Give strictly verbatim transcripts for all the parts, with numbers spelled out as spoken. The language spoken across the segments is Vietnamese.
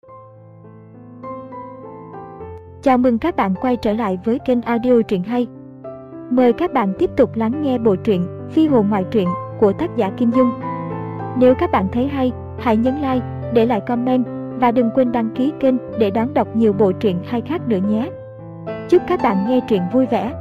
Chào mừng các bạn quay trở lại với kênh audio truyện hay. Mời các bạn tiếp tục lắng nghe bộ truyện Phi hồn ngoại truyện của tác giả Kim Dung. Nếu các bạn thấy hay, hãy nhấn like, để lại comment và đừng quên đăng ký kênh để đón đọc nhiều bộ truyện hay khác nữa nhé. Chúc các bạn nghe truyện vui vẻ.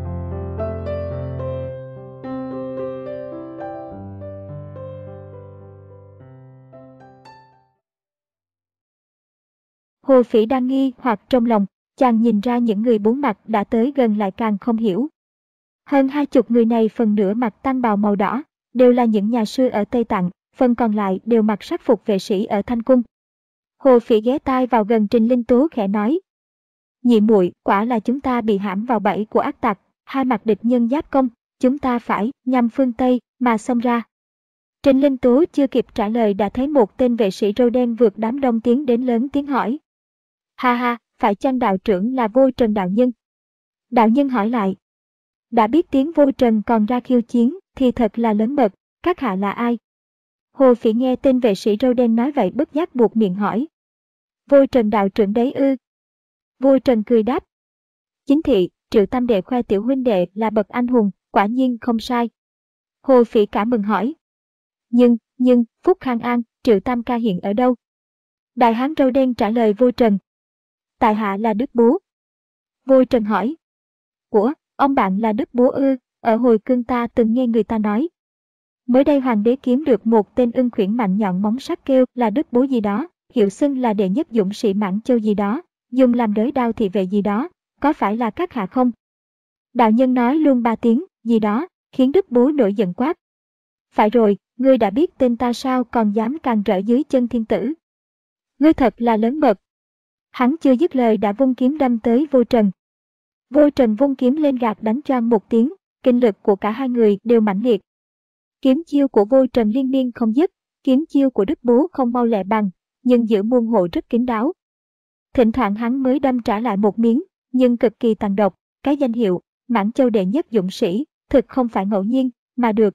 Hồ Phỉ đang nghi hoặc trong lòng, chàng nhìn ra những người bốn mặt đã tới gần lại càng không hiểu. Hơn hai chục người này phần nửa mặc tang bào màu đỏ, đều là những nhà sư ở Tây Tạng, phần còn lại đều mặc sắc phục vệ sĩ ở Thanh Cung. Hồ Phỉ ghé tai vào gần Trình Linh Tố khẽ nói: "Nhị muội, quả là chúng ta bị hãm vào bẫy của ác tặc, hai mặt địch nhân giáp công, chúng ta phải nhằm phương Tây mà xông ra." Trình Linh Tố chưa kịp trả lời đã thấy một tên vệ sĩ râu đen vượt đám đông tiến đến lớn tiếng hỏi: "Ha ha, phải chăng đạo trưởng là Vô Trần đạo nhân?" Đạo nhân hỏi lại: "Đã biết tiếng Vô Trần còn ra khiêu chiến thì thật là lớn mật, các hạ là ai?" Hồ Phỉ nghe tên vệ sĩ râu đen nói vậy bất giác buột miệng hỏi: "Vô Trần đạo trưởng đấy ư?" Vô Trần cười đáp: "Chính thị, Triệu Tam đệ khoe tiểu huynh đệ là bậc anh hùng, quả nhiên không sai." Hồ Phỉ cả mừng hỏi: Nhưng, nhưng, Phúc Khang An, Triệu Tam ca hiện ở đâu?" Đại hán râu đen trả lời Vô Trần: "Tại hạ là Đức Bố." Vô Trần hỏi: "Của, ông bạn là Đức Bố ư?" Ở hồi cương ta từng nghe người ta nói, mới đây hoàng đế kiếm được một tên ưng khuyển mạnh nhọn móng sắc kêu là Đức Bố gì đó, hiệu xưng là đệ nhất dũng sĩ Mãn Châu gì đó, dùng làm đới đao thị vệ gì đó, có phải là các hạ không? Đạo nhân nói luôn ba tiếng gì đó, khiến Đức Bố nổi giận quát: "Phải rồi, ngươi đã biết tên ta sao còn dám càn rỡ dưới chân thiên tử? Ngươi thật là lớn mật." Hắn chưa dứt lời đã vung kiếm đâm tới Vô Trần. Vô Trần vung kiếm lên gạt đánh choang một tiếng, kinh lực của cả hai người đều mãnh liệt. Kiếm chiêu của Vô Trần liên miên không dứt, kiếm chiêu của Đức Bố không mau lẹ bằng, nhưng giữ môn hộ rất kín đáo. Thỉnh thoảng hắn mới đâm trả lại một miếng, nhưng cực kỳ tàn độc. Cái danh hiệu Mãn Châu đệ nhất dũng sĩ thực không phải ngẫu nhiên mà được.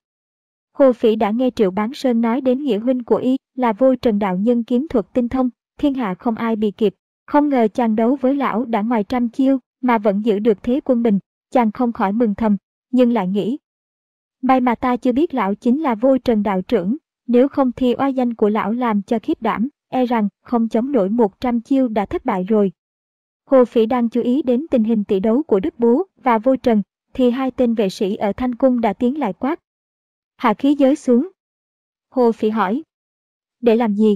Hồ Phỉ đã nghe Triệu Bán Sơn nói đến nghĩa huynh của y là Vô Trần đạo nhân kiếm thuật tinh thông, thiên hạ không ai bị kịp. Không ngờ chàng đấu với lão đã ngoài trăm chiêu mà vẫn giữ được thế quân bình, chàng không khỏi mừng thầm, nhưng lại nghĩ: may mà ta chưa biết lão chính là Vô Trần đạo trưởng, nếu không thì oai danh của lão làm cho khiếp đảm, e rằng không chống nổi một trăm chiêu đã thất bại rồi. Hồ Phỉ đang chú ý đến tình hình tỷ đấu của Đức Bố và Vô Trần, thì hai tên vệ sĩ ở Thanh Cung đã tiến lại quát: "Hạ khí giới xuống." Hồ Phỉ hỏi: "Để làm gì?"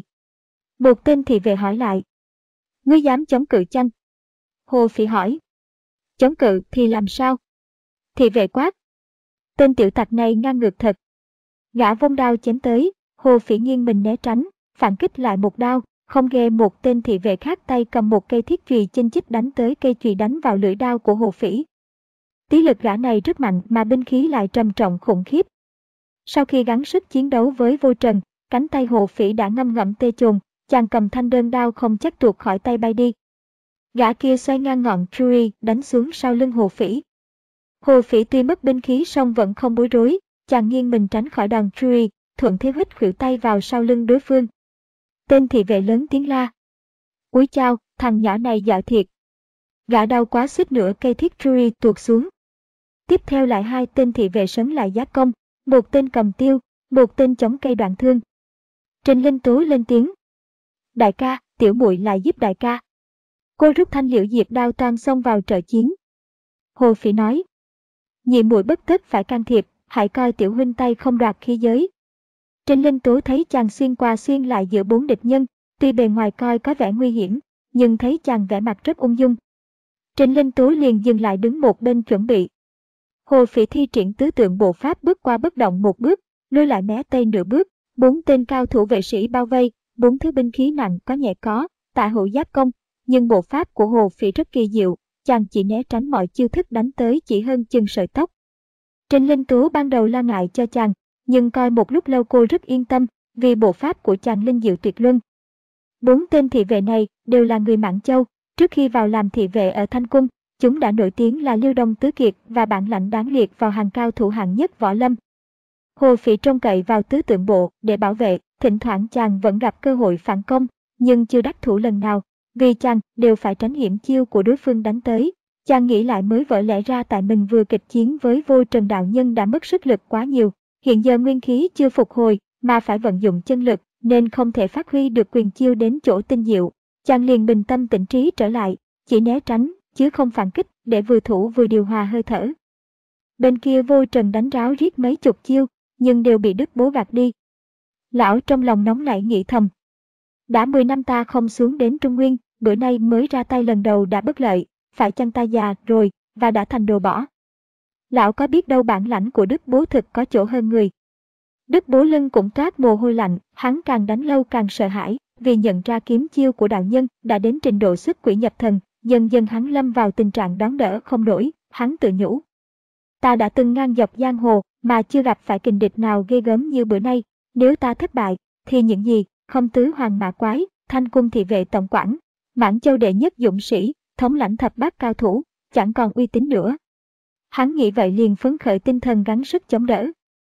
Một tên thị vệ hỏi lại: "Ngươi dám chống cự chăng?" Hồ Phỉ hỏi: "Chống cự thì làm sao?" Thị vệ quát: "Tên tiểu tặc này ngang ngược thật." Gã vung đao chém tới, Hồ Phỉ nghiêng mình né tránh, phản kích lại một đao, không ghê một tên thị vệ khác tay cầm một cây thiết chùy chinh chích đánh tới cây chùy đánh vào lưỡi đao của Hồ Phỉ. Tí lực gã này rất mạnh mà binh khí lại trầm trọng khủng khiếp. Sau khi gắng sức chiến đấu với Vô Trần, cánh tay Hồ Phỉ đã ngâm ngẫm tê chồn, chàng cầm thanh đơn đao không chắc tuột khỏi tay bay đi. Gã kia xoay ngang ngọn chùy đánh xuống sau lưng Hồ Phỉ. Hồ Phỉ tuy mất binh khí song vẫn không bối rối, chàng nghiêng mình tránh khỏi đòn chùy, thuận thế huýt khuỷu tay vào sau lưng đối phương. Tên thị vệ lớn tiếng la: "Úi chao, thằng nhỏ này dạo thiệt!" Gã đau quá suýt nữa cây thiết chùy tuột xuống. Tiếp theo lại hai tên thị vệ sấn lại giáp công, một tên cầm tiêu, một tên chống cây đoạn thương. Trình Linh Tố lên tiếng: "Đại ca, tiểu muội lại giúp đại ca." Cô rút thanh liễu diệp đao toan xông vào trợ chiến. Hồ Phỉ nói: "Nhị muội bất tất phải can thiệp, hãy coi tiểu huynh tay không đoạt khí giới." Trình Linh Tố thấy chàng xuyên qua xuyên lại giữa bốn địch nhân, tuy bề ngoài coi có vẻ nguy hiểm, nhưng thấy chàng vẻ mặt rất ung dung. Trình Linh Tố liền dừng lại đứng một bên chuẩn bị. Hồ Phỉ thi triển tứ tượng bộ pháp bước qua bất động một bước, lùi lại mé tây nửa bước, bốn tên cao thủ vệ sĩ bao vây, bốn thứ binh khí nặng có nhẹ có, tạ hữu giáp công, nhưng bộ pháp của Hồ Phỉ rất kỳ diệu, chàng chỉ né tránh mọi chiêu thức đánh tới chỉ hơn chừng sợi tóc. Trình Linh Tố ban đầu lo ngại cho chàng, nhưng coi một lúc lâu cô rất yên tâm, vì bộ pháp của chàng linh diệu tuyệt luân. Bốn tên thị vệ này đều là người Mãn Châu, trước khi vào làm thị vệ ở Thanh Cung, chúng đã nổi tiếng là Liêu Đông Tứ Kiệt và bản lãnh đáng liệt vào hàng cao thủ hạng nhất võ lâm. Hồ Phỉ trông cậy vào tứ tượng bộ để bảo vệ, thỉnh thoảng chàng vẫn gặp cơ hội phản công, nhưng chưa đắc thủ lần nào, vì chàng đều phải tránh hiểm chiêu của đối phương đánh tới. Chàng nghĩ lại mới vỡ lẽ ra tại mình vừa kịch chiến với Vô Trần đạo nhân đã mất sức lực quá nhiều, hiện giờ nguyên khí chưa phục hồi mà phải vận dụng chân lực nên không thể phát huy được quyền chiêu đến chỗ tinh diệu. Chàng liền bình tâm tĩnh trí trở lại, chỉ né tránh chứ không phản kích để vừa thủ vừa điều hòa hơi thở. Bên kia Vô Trần đánh ráo riết mấy chục chiêu, nhưng đều bị Đức Bố gạt đi. Lão trong lòng nóng nảy nghĩ thầm. Đã mười năm ta không xuống đến Trung Nguyên, bữa nay mới ra tay lần đầu đã bất lợi, phải chăng ta già rồi, và đã thành đồ bỏ. Lão có biết đâu bản lãnh của Đức Bố thực có chỗ hơn người. Đức Bố lưng cũng toát mồ hôi lạnh, hắn càng đánh lâu càng sợ hãi, vì nhận ra kiếm chiêu của đạo nhân đã đến trình độ xuất quỷ nhập thần, dần dần hắn lâm vào tình trạng đón đỡ không nổi, hắn tự nhủ. Ta đã từng ngang dọc giang hồ mà chưa gặp phải kình địch nào ghê gớm như bữa nay, nếu ta thất bại, thì những gì, không tứ hoàng mã quái, thanh cung thị vệ tổng quản, Mãn Châu đệ nhất dũng sĩ, thống lãnh thập bát cao thủ, chẳng còn uy tín nữa. Hắn nghĩ vậy liền phấn khởi tinh thần gắng sức chống đỡ.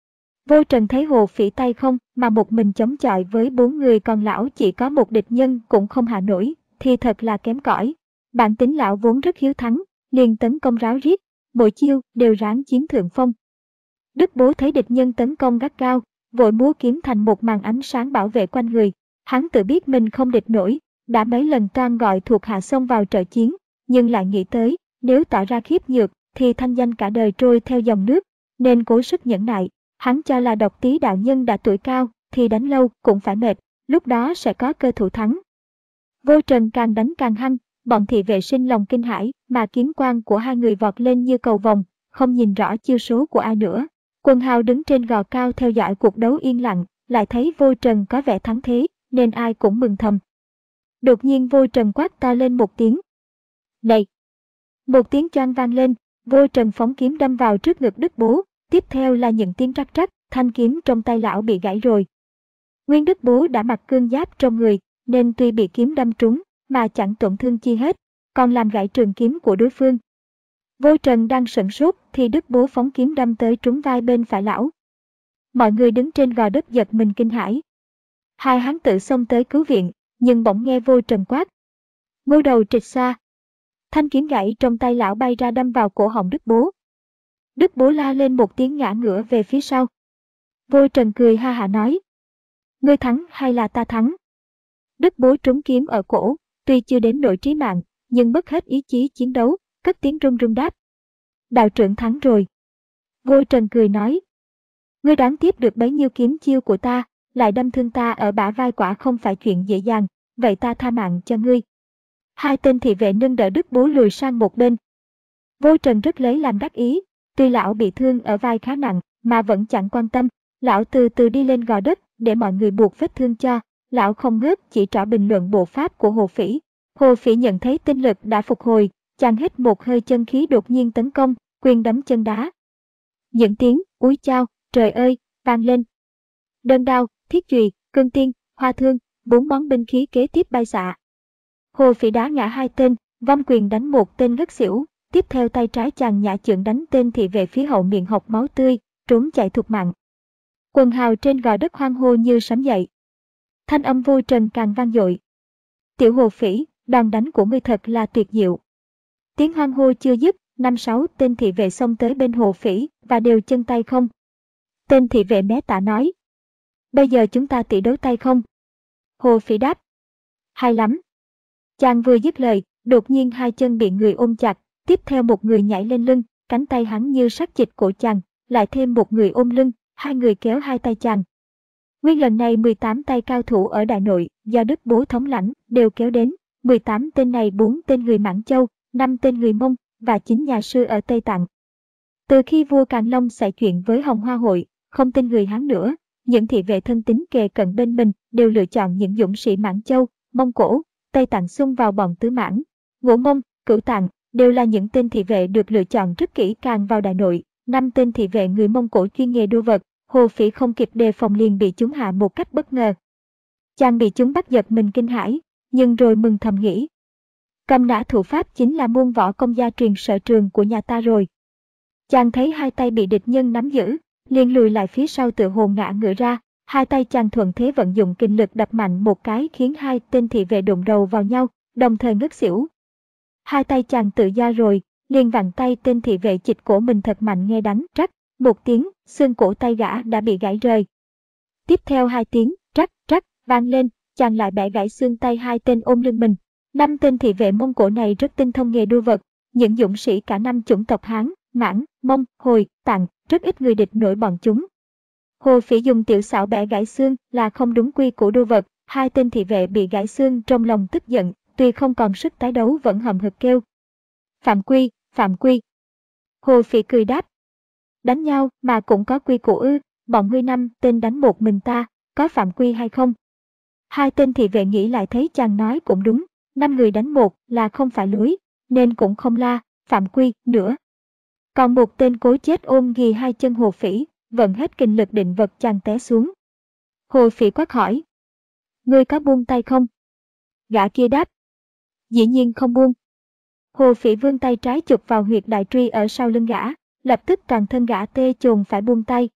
Vô Trần thấy Hồ Phỉ tay không mà một mình chống chọi với bốn người còn lão chỉ có một địch nhân cũng không hạ nổi, thì thật là kém cỏi. Bản tính lão vốn rất hiếu thắng, liền tấn công ráo riết, mỗi chiêu đều ráng chiếm thượng phong. Đức Bố thấy địch nhân tấn công gắt gao, vội múa kiếm thành một màn ánh sáng bảo vệ quanh người. Hắn tự biết mình không địch nổi, đã mấy lần toan gọi thuộc hạ xông vào trợ chiến, nhưng lại nghĩ tới, nếu tỏ ra khiếp nhược, thì thanh danh cả đời trôi theo dòng nước, nên cố sức nhẫn nại. Hắn cho là Độc Tý đạo nhân đã tuổi cao, thì đánh lâu cũng phải mệt, lúc đó sẽ có cơ thủ thắng. Vô Trần càng đánh càng hăng, bọn thị vệ sinh lòng kinh hãi, mà kiếm quang của hai người vọt lên như cầu vồng, không nhìn rõ chiêu số của ai nữa. Quần hào đứng trên gò cao theo dõi cuộc đấu yên lặng, lại thấy Vô Trần có vẻ thắng thế, nên ai cũng mừng thầm. Đột nhiên Vô Trần quát to lên một tiếng. Này! Một tiếng choang vang lên, Vô Trần phóng kiếm đâm vào trước ngực Đức Bố, tiếp theo là những tiếng rắc rắc, thanh kiếm trong tay lão bị gãy rồi. Nguyên Đức Bố đã mặc cương giáp trong người, nên tuy bị kiếm đâm trúng, mà chẳng tổn thương chi hết, còn làm gãy trường kiếm của đối phương. Vô Trần đang sửng sốt thì Đức Bố phóng kiếm đâm tới trúng vai bên phải lão. Mọi người đứng trên gò đất giật mình kinh hãi. Hai hán tử xông tới cứu viện, nhưng bỗng nghe Vô Trần quát. Ngô đầu trịch xa. Thanh kiếm gãy trong tay lão bay ra đâm vào cổ họng Đức Bố. Đức Bố la lên một tiếng ngã ngửa về phía sau. Vô Trần cười ha hả nói. Ngươi thắng hay là ta thắng? Đức Bố trúng kiếm ở cổ, tuy chưa đến nỗi trí mạng, nhưng mất hết ý chí chiến đấu, cất tiếng run run đáp. Đạo trưởng thắng rồi. Vô Trần cười nói. Ngươi đoán tiếp được bấy nhiêu kiếm chiêu của ta, lại đâm thương ta ở bả vai quả không phải chuyện dễ dàng, vậy ta tha mạng cho ngươi. Hai tên thị vệ nâng đỡ Đức Bố lùi sang một bên. Vô Trần rất lấy làm đắc ý, tuy lão bị thương ở vai khá nặng, mà vẫn chẳng quan tâm. Lão từ từ đi lên gò đất để mọi người buộc vết thương cho. Lão không ngớt chỉ trỏ bình luận bộ pháp của Hồ Phỉ. Hồ Phỉ nhận thấy tinh lực đã phục hồi, chàng hít một hơi chân khí đột nhiên tấn công, quyền đấm chân đá. Những tiếng úi chao, trời ơi, vang lên. Đơn đao, thiết chùy, cương tiên, hoa thương, bốn món binh khí kế tiếp bay xạ. Hồ Phỉ đá ngã hai tên, vong quyền đánh một tên ngất xỉu, tiếp theo tay trái chàng nhã chưởng đánh tên thị vệ phía hậu miệng hộc máu tươi, trốn chạy thục mạng. Quần hào trên gò đất hoang hô như sấm dậy. Thanh âm Vô Trần càng vang dội. Tiểu Hồ Phỉ, đòn đánh của ngươi thật là tuyệt diệu. Tiếng hoang hô chưa dứt, năm sáu tên thị vệ xông tới bên Hồ Phỉ và đều chân tay không. Tên thị vệ Mé Tạ nói. Bây giờ chúng ta tỷ đấu tay không? Hồ Phỉ đáp. Hay lắm. Chàng vừa dứt lời, đột nhiên hai chân bị người ôm chặt, tiếp theo một người nhảy lên lưng, cánh tay hắn như sắc chịch cổ chàng, lại thêm một người ôm lưng, hai người kéo hai tay chàng. Nguyên lần này mười tám tay cao thủ ở Đại Nội do Đức Bố thống lãnh đều kéo đến, mười tám tên này bốn tên người Mãn Châu, năm tên người Mông và chín nhà sư ở Tây Tạng. Từ khi vua Càn Long xảy chuyện với Hồng Hoa Hội, không tin người Hán nữa, những thị vệ thân tín kề cận bên mình đều lựa chọn những dũng sĩ Mãn Châu, Mông Cổ, Tây Tạng xung vào bọn Tứ Mãn, Ngũ Mông, Cửu Tạng, đều là những tên thị vệ được lựa chọn rất kỹ càng vào Đại Nội. Năm tên thị vệ người Mông Cổ chuyên nghề đua vật, Hồ Phỉ không kịp đề phòng liền bị chúng hạ một cách bất ngờ. Chàng bị chúng bắt giật mình kinh hãi, nhưng rồi mừng thầm nghĩ. Cầm nã thủ pháp chính là môn võ công gia truyền sở trường của nhà ta rồi. Chàng thấy hai tay bị địch nhân nắm giữ, liền lùi lại phía sau tựa hồ ngã ngửa ra, Hai tay chàng thuận thế vận dụng kình lực đập mạnh một cái khiến hai tên thị vệ đụng đầu vào nhau, đồng thời ngất xỉu. Hai tay chàng tự do rồi, liền vặn tay tên thị vệ chịch cổ mình thật mạnh nghe đánh rắc, một tiếng, xương cổ tay gã đã bị gãy rời. Tiếp theo hai tiếng, rắc rắc, vang lên, chàng lại bẻ gãy xương tay hai tên ôm lưng mình. Năm tên thị vệ Mông Cổ này rất tinh thông nghề đua vật, những dũng sĩ cả năm chủng tộc Hán, Mãn, Mông, Hồi, Tạng, rất ít người địch nổi bọn chúng. Hồ Phỉ dùng tiểu xảo bẻ gãy xương là không đúng quy của đua vật, hai tên thị vệ bị gãy xương trong lòng tức giận, tuy không còn sức tái đấu vẫn hậm hực kêu. Phạm quy, phạm quy. Hồ Phỉ cười đáp. Đánh nhau mà cũng có quy củ ư, bọn ngươi năm tên đánh một mình ta, có phạm quy hay không? Hai tên thị vệ nghĩ lại thấy chàng nói cũng đúng, năm người đánh một là không phải lối, nên cũng không la, phạm quy, nữa. Còn một tên cố chết ôm ghì hai chân Hồ Phỉ, vận hết kình lực định vật chàng té xuống. Hồ Phỉ quát hỏi. Ngươi có buông tay không? Gã kia đáp. Dĩ nhiên không buông. Hồ Phỉ vươn tay trái chụp vào huyệt đại truy ở sau lưng gã, lập tức toàn thân gã tê chồn phải buông tay.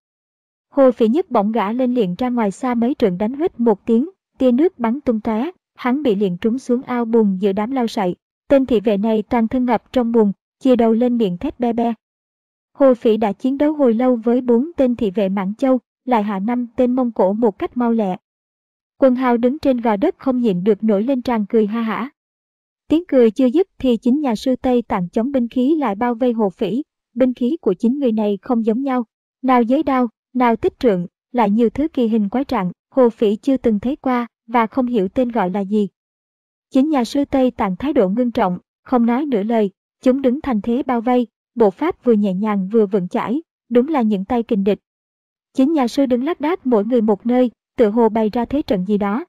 Hồ Phỉ nhấc bổng gã lên liền ra ngoài xa mấy trượng đánh huýt một tiếng, tia nước bắn tung tóe, hắn bị liền trúng xuống ao bùn giữa đám lau sậy. Tên thị vệ này toàn thân ngập trong bùn, chia đầu lên miệng thét be be. Hồ Phỉ đã chiến đấu hồi lâu với bốn tên thị vệ Mãn Châu, lại hạ năm tên Mông Cổ một cách mau lẹ. Quần hào đứng trên gò đất không nhịn được nổi lên tràn cười ha hả. Tiếng cười chưa dứt thì chính nhà sư Tây Tạng chống binh khí lại bao vây Hồ Phỉ. Binh khí của chính người này không giống nhau, nào giới đao, nào tích trượng, lại nhiều thứ kỳ hình quái trạng, Hồ Phỉ chưa từng thấy qua và không hiểu tên gọi là gì. Chính nhà sư Tây Tạng thái độ ngưng trọng, không nói nửa lời, chúng đứng thành thế bao vây, bộ pháp vừa nhẹ nhàng vừa vững chãi, đúng là những tay kình địch. Chính nhà sư đứng lác đác mỗi người một nơi, tự hồ bày ra thế trận gì đó.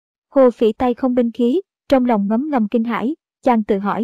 Hồ Phỉ tay không binh khí, trong lòng ngấm ngầm kinh hãi, chàng tự hỏi.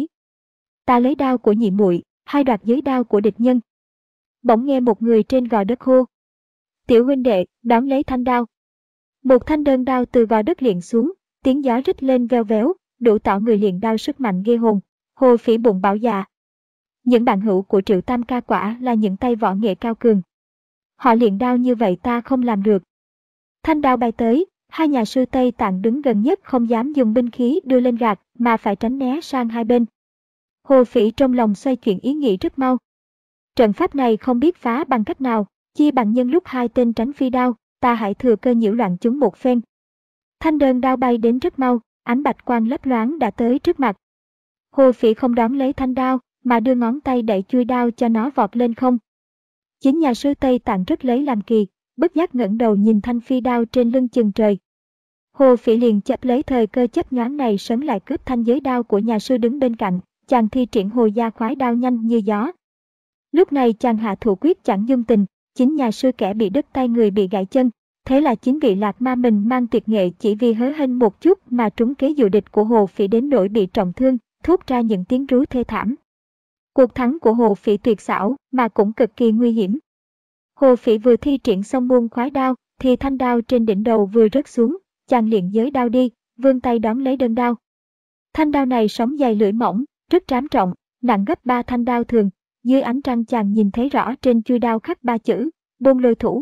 Ta lấy đao của nhị muội, hay đoạt giới đao của địch nhân? Bỗng nghe một người trên gò đất hô. Tiểu huynh đệ, đón lấy thanh đao. Một thanh đơn đao từ gò đất liền xuống, tiếng gió rít lên veo véo, đủ tỏ người liền đao sức mạnh ghê hồn. Hồ Phỉ bụng bảo dạ. Những bạn hữu của Triệu Tam ca quả là những tay võ nghệ cao cường. Họ liền đao như vậy ta không làm được. Thanh đao bay tới, hai nhà sư Tây Tạng đứng gần nhất không dám dùng binh khí đưa lên gạt mà phải tránh né sang hai bên. Hồ Phỉ trong lòng xoay chuyển ý nghĩ rất mau. Trận pháp này không biết phá bằng cách nào, chi bằng nhân lúc hai tên tránh phi đao, ta hãy thừa cơ nhiễu loạn chúng một phen. Thanh đơn đao bay đến rất mau, ánh bạch quang lấp loáng đã tới trước mặt. Hồ Phỉ không đón lấy thanh đao, mà đưa ngón tay đẩy chui đao cho nó vọt lên không. Chính nhà sư Tây Tạng rất lấy làm kỳ, bất giác ngẩng đầu nhìn thanh phi đao trên lưng chừng trời. Hồ Phỉ liền chấp lấy thời cơ chấp nhoáng này sấn lại cướp thanh giới đao của nhà sư đứng bên cạnh, chàng thi triển hồ gia khoái đao nhanh như gió. Lúc này chàng hạ thủ quyết chẳng dung tình, chính nhà sư kẻ bị đứt tay người bị gãy chân, thế là chính vị lạc ma mình mang tuyệt nghệ chỉ vì hớ hênh một chút mà trúng kế dụ địch của Hồ Phỉ đến nỗi bị trọng thương, thốt ra những tiếng rú thê thảm. Cuộc thắng của Hồ Phỉ tuyệt xảo mà cũng cực kỳ nguy hiểm. Hồ Phỉ vừa thi triển xong muôn khoái đao thì thanh đao trên đỉnh đầu vừa rớt xuống, chàng liền giới đao đi, vươn tay đón lấy đơn đao. Thanh đao này sóng dày lưỡi mỏng, rất trám trọng, nặng gấp ba thanh đao thường. Dưới ánh trăng chàng nhìn thấy rõ trên chuôi đao khắc ba chữ, Bôn Lôi Thủ.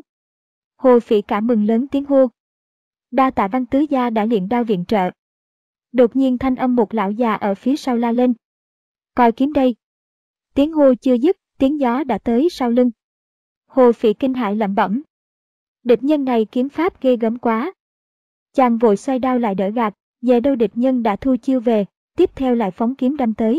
Hồ Phỉ cảm mừng lớn tiếng hô. Đa tạ Văn tứ gia đã luyện đao viện trợ. Đột nhiên thanh âm một lão già ở phía sau la lên. Coi kiếm đây. Tiếng hô chưa dứt, tiếng gió đã tới sau lưng. Hồ Phỉ kinh hãi lẩm bẩm. Địch nhân này kiếm pháp ghê gớm quá. Chàng vội xoay đao lại đỡ gạt, về đâu địch nhân đã thu chiêu về, tiếp theo lại phóng kiếm đâm tới.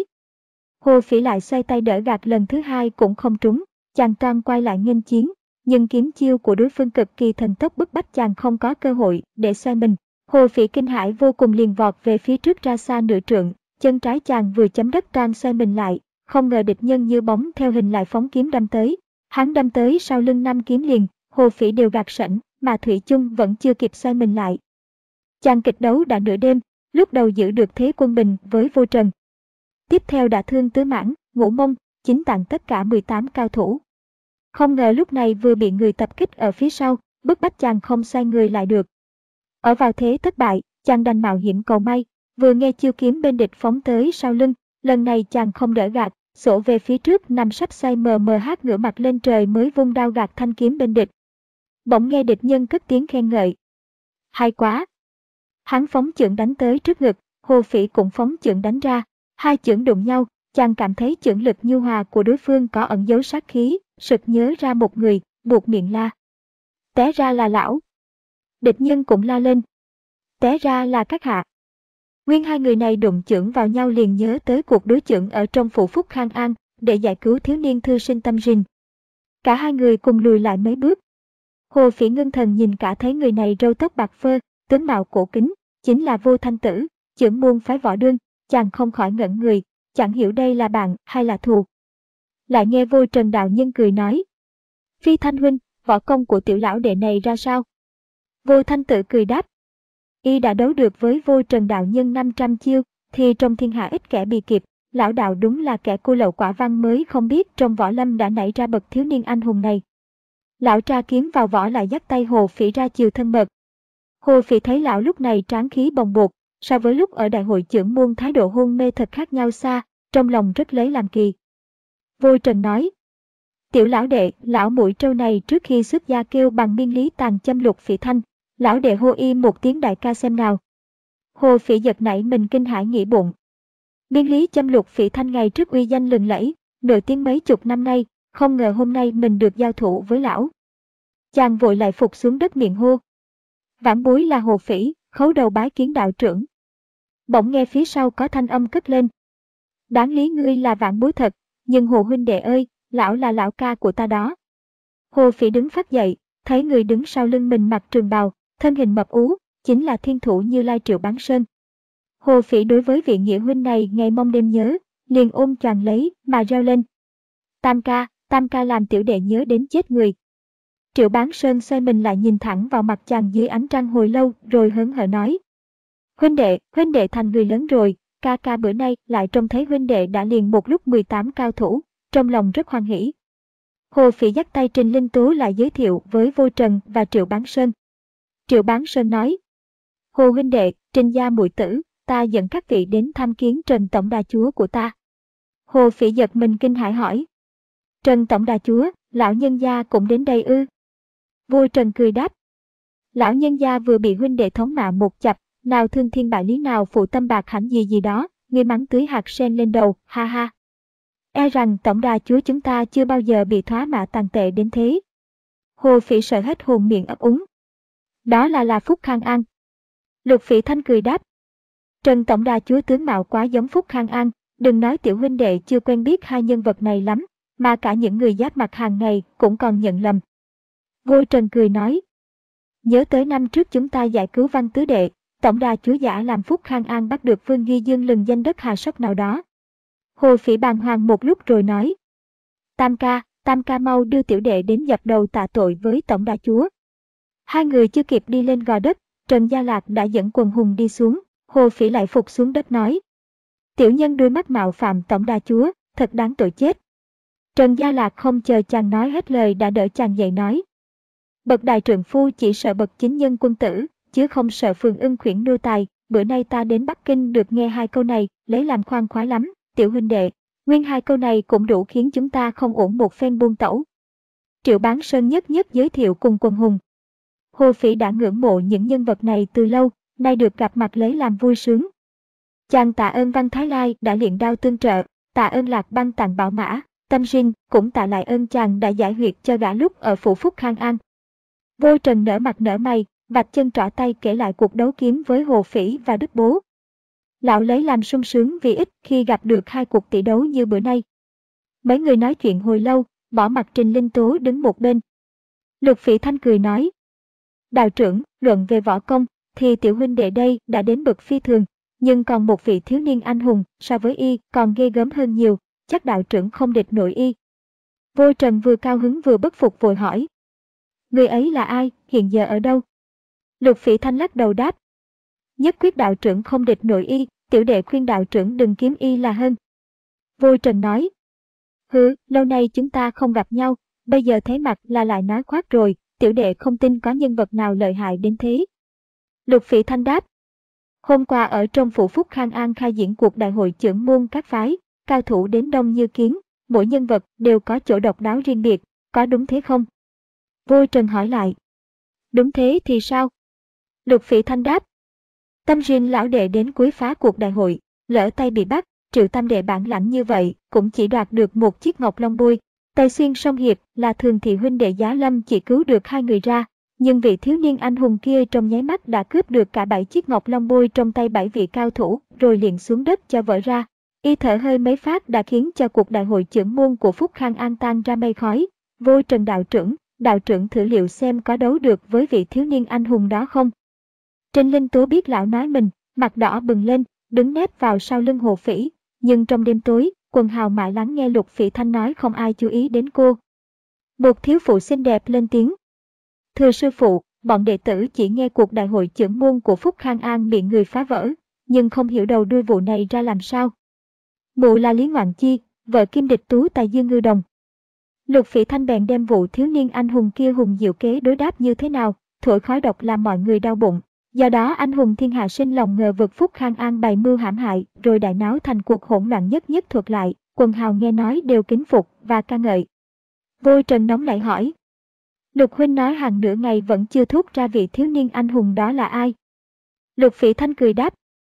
Hồ Phỉ lại xoay tay đỡ gạt lần thứ hai cũng không trúng, chàng toan quay lại nghênh chiến, nhưng kiếm chiêu của đối phương cực kỳ thần tốc bức bách chàng không có cơ hội để xoay mình. Hồ Phỉ kinh hãi vô cùng liền vọt về phía trước ra xa nửa trượng, chân trái chàng vừa chấm đất toan xoay mình lại, không ngờ địch nhân như bóng theo hình lại phóng kiếm đâm tới. Hắn đâm tới sau lưng năm kiếm liền, Hồ Phỉ đều gạt sẵn, mà thủy chung vẫn chưa kịp xoay mình lại. Chàng kịch đấu đã nửa đêm, lúc đầu giữ được thế quân bình với Vô Trần. Tiếp theo đã thương Tứ Mãn, Ngũ Mông, Chính Tạng tất cả mười tám cao thủ. Không ngờ lúc này vừa bị người tập kích ở phía sau, bức bách chàng không xoay người lại được. Ở vào thế thất bại, chàng đành mạo hiểm cầu may, vừa nghe chiêu kiếm bên địch phóng tới sau lưng, lần này chàng không đỡ gạt, xổ về phía trước nằm sắp xoay mờ mờ hát ngửa mặt lên trời mới vung đao gạt thanh kiếm bên địch. Bỗng nghe địch nhân cất tiếng khen ngợi. Hay quá! Hắn phóng chưởng đánh tới trước ngực, Hồ Phỉ cũng phóng chưởng đánh ra. Hai chưởng đụng nhau, chàng cảm thấy chưởng lực nhu hòa của đối phương có ẩn dấu sát khí, sực nhớ ra một người, buộc miệng la. Té ra là lão. Địch nhân cũng la lên. Té ra là các hạ. Nguyên hai người này đụng chưởng vào nhau liền nhớ tới cuộc đối chưởng ở trong phủ Phúc Khang An, để giải cứu thiếu niên thư sinh Tâm Rình. Cả hai người cùng lùi lại mấy bước. Hồ Phỉ ngưng thần nhìn cả thấy người này râu tóc bạc phơ, tướng mạo cổ kính, chính là Vô Thanh Tử, trưởng môn phái Võ Đương. Chàng không khỏi ngẩn người, chẳng hiểu đây là bạn hay là thù. Lại nghe Vô Trần đạo nhân cười nói. Phi Thanh huynh, võ công của tiểu lão đệ này ra sao? Vô Thanh Tử cười đáp. Y đã đấu được với Vô Trần đạo nhân năm trăm chiêu, thì trong thiên hạ ít kẻ bị kịp. Lão đạo đúng là kẻ cô lậu quả văn mới không biết trong võ lâm đã nảy ra bậc thiếu niên anh hùng này. Lão tra kiếm vào võ lại dắt tay Hồ Phỉ ra chiều thân mật. Hồ Phỉ thấy lão lúc này tráng khí bồng bột, so với lúc ở đại hội chưởng môn thái độ hôn mê thật khác nhau xa, trong lòng rất lấy làm kỳ. Vô Trần nói. Tiểu lão đệ, lão mũi trâu này trước khi xuất gia kêu bằng miên lý tàn châm Lục Phỉ Thanh, lão đệ hô y một tiếng đại ca xem nào. Hồ Phỉ giật nảy mình kinh hãi nghĩ bụng. Miên lý châm Lục Phỉ Thanh ngày trước uy danh lừng lẫy, nổi tiếng mấy chục năm nay, không ngờ hôm nay mình được giao thủ với lão. Chàng vội lại phục xuống đất miệng hô. Vãn bối là Hồ Phỉ, khấu đầu bái kiến đạo trưởng. Bỗng nghe phía sau có thanh âm cất lên. Đáng lý ngươi là vãn bối thật, nhưng Hồ huynh đệ ơi, lão là lão ca của ta đó. Hồ Phỉ đứng phát dậy, thấy người đứng sau lưng mình mặc trường bào, thân hình mập ú, chính là thiên thủ Như Lai Triệu Bán Sơn. Hồ Phỉ đối với vị nghĩa huynh này ngày mong đêm nhớ, liền ôm choàng lấy mà reo lên. Tam ca, tam ca làm tiểu đệ nhớ đến chết người. Triệu Bán Sơn xoay mình lại nhìn thẳng vào mặt chàng dưới ánh trăng hồi lâu rồi hớn hở nói. Huynh đệ, huynh đệ thành người lớn rồi, ca ca bữa nay lại trông thấy huynh đệ đã liền một lúc mười tám cao thủ, trong lòng rất hoan hỉ. Hồ Phỉ dắt tay Trình Linh Tú lại giới thiệu với Vô Trần và Triệu Bán Sơn. Triệu Bán Sơn nói. Hồ huynh đệ, Trình gia muội tử, ta dẫn các vị đến tham kiến Trần Tổng Đà Chúa của ta. Hồ Phỉ giật mình kinh hãi hỏi. Trần Tổng Đà Chúa, lão nhân gia cũng đến đây ư? Vô Trần cười đáp. Lão nhân gia vừa bị huynh đệ thống mạ một chập, nào thương thiên bại lý nào phụ tâm bạc hãnh gì gì đó, ngươi mắng tưới hạt sen lên đầu, ha ha. E rằng Tổng Đà Chúa chúng ta chưa bao giờ bị thoá mạ tàn tệ đến thế. Hồ Phỉ sợ hết hồn miệng ấp úng. Đó là là Phúc Khang An. Lục Phỉ Thanh cười đáp. Trần Tổng Đà Chúa tướng mạo quá giống Phúc Khang An, đừng nói tiểu huynh đệ chưa quen biết hai nhân vật này lắm, mà cả những người giáp mặt hàng ngày cũng còn nhận lầm. Vô Trần cười nói. Nhớ tới năm trước chúng ta giải cứu Văn Tứ Đệ, Tổng Đà Chúa giả làm Phúc Khang An bắt được Vương Nghi Dương lừng danh đất Hà Sóc nào đó. Hồ Phỉ bàng hoàng một lúc rồi nói. Tam ca, tam ca mau đưa tiểu đệ đến dập đầu tạ tội với Tổng Đà Chúa. Hai người chưa kịp đi lên gò đất, Trần Gia Lạc đã dẫn quần hùng đi xuống, Hồ Phỉ lại phục xuống đất nói. Tiểu nhân đôi mắt mạo phạm Tổng Đà Chúa, thật đáng tội chết. Trần Gia Lạc không chờ chàng nói hết lời đã đỡ chàng dậy nói. Bậc đại trượng phu chỉ sợ bậc chính nhân quân tử, chứ không sợ phường ưng khuyển nô tài, bữa nay ta đến Bắc Kinh được nghe hai câu này, lấy làm khoan khoái lắm, tiểu huynh đệ, nguyên hai câu này cũng đủ khiến chúng ta không ổn một phen buông tẩu. Triệu Bán Sơn nhất nhất giới thiệu cùng quần hùng. Hồ Phỉ đã ngưỡng mộ những nhân vật này từ lâu, nay được gặp mặt lấy làm vui sướng. Chàng tạ ơn Văn Thái Lai đã luyện đao tương trợ, tạ ơn Lạc Băng tặng bảo mã, Tâm Rình cũng tạ lại ơn chàng đã giải huyệt cho gã lúc ở phủ Phúc Khang An. Vô Trần nở mặt nở mày, vạch chân trỏ tay kể lại cuộc đấu kiếm với Hồ Phỉ và Đức Bố. Lão lấy làm sung sướng vì ít khi gặp được hai cuộc tỷ đấu như bữa nay. Mấy người nói chuyện hồi lâu, bỏ mặt Trình Linh Tố đứng một bên. Lục Phỉ Thanh cười nói. Đạo trưởng, luận về võ công, thì tiểu huynh đệ đây đã đến bậc phi thường, nhưng còn một vị thiếu niên anh hùng so với y còn ghê gớm hơn nhiều, chắc đạo trưởng không địch nổi y. Vô Trần vừa cao hứng vừa bất phục vội hỏi. Người ấy là ai, hiện giờ ở đâu? Lục Phỉ Thanh lắc đầu đáp. Nhất quyết đạo trưởng không địch nổi y, tiểu đệ khuyên đạo trưởng đừng kiếm y là hơn. Vô Trần nói. Hứ, lâu nay chúng ta không gặp nhau, bây giờ thấy mặt là lại nói khoác rồi, tiểu đệ không tin có nhân vật nào lợi hại đến thế. Lục Phỉ Thanh đáp. Hôm qua ở trong phủ Phúc Khang An khai diễn cuộc đại hội chưởng môn các phái, cao thủ đến đông như kiến, mỗi nhân vật đều có chỗ độc đáo riêng biệt, có đúng thế không? Vô Trần hỏi lại. Đúng thế thì sao? Lục Phỉ Thanh đáp. Tâm Jin lão đệ đến cuối phá cuộc đại hội, lỡ tay bị bắt, Triệu Tam đệ bản lãnh như vậy, cũng chỉ đoạt được một chiếc ngọc long bôi. Tây xuyên sông Hiệp là Thường thị huynh đệ Giá Lâm chỉ cứu được hai người ra, nhưng vị thiếu niên anh hùng kia trong nháy mắt đã cướp được cả bảy chiếc ngọc long bôi trong tay bảy vị cao thủ, rồi liền xuống đất cho vỡ ra. Y thở hơi mấy phát đã khiến cho cuộc đại hội chưởng môn của Phúc Khang An tan ra mây khói. Vô Trần đạo trưởng, đạo trưởng thử liệu xem có đấu được với vị thiếu niên anh hùng đó không? Trên Linh Tố biết lão nói mình, mặt đỏ bừng lên, đứng nép vào sau lưng Hồ Phỉ, nhưng trong đêm tối, Quần Hào mãi lắng nghe Lục Phỉ Thanh nói không ai chú ý đến cô. Một thiếu phụ xinh đẹp lên tiếng. Thưa sư phụ, bọn đệ tử chỉ nghe cuộc đại hội chưởng môn của Phúc Khang An bị người phá vỡ, nhưng không hiểu đầu đuôi vụ này ra làm sao. Mụ là Lý Ngoạn Chi, vợ Kim Địch Tú tại Dương Ngư Đồng. Lục Phỉ Thanh bèn đem vụ thiếu niên anh hùng kia hùng diệu kế đối đáp như thế nào, thổi khói độc làm mọi người đau bụng. Do đó anh hùng thiên hạ sinh lòng ngờ vực Phúc Khang An bày mưu hãm hại, rồi đại náo thành cuộc hỗn loạn nhất nhất thuật lại. Quần hào nghe nói đều kính phục và ca ngợi. Vô Trần nóng nảy hỏi. Lục huynh nói hàng nửa ngày vẫn chưa thốt ra vị thiếu niên anh hùng đó là ai? Lục Phỉ Thanh cười đáp.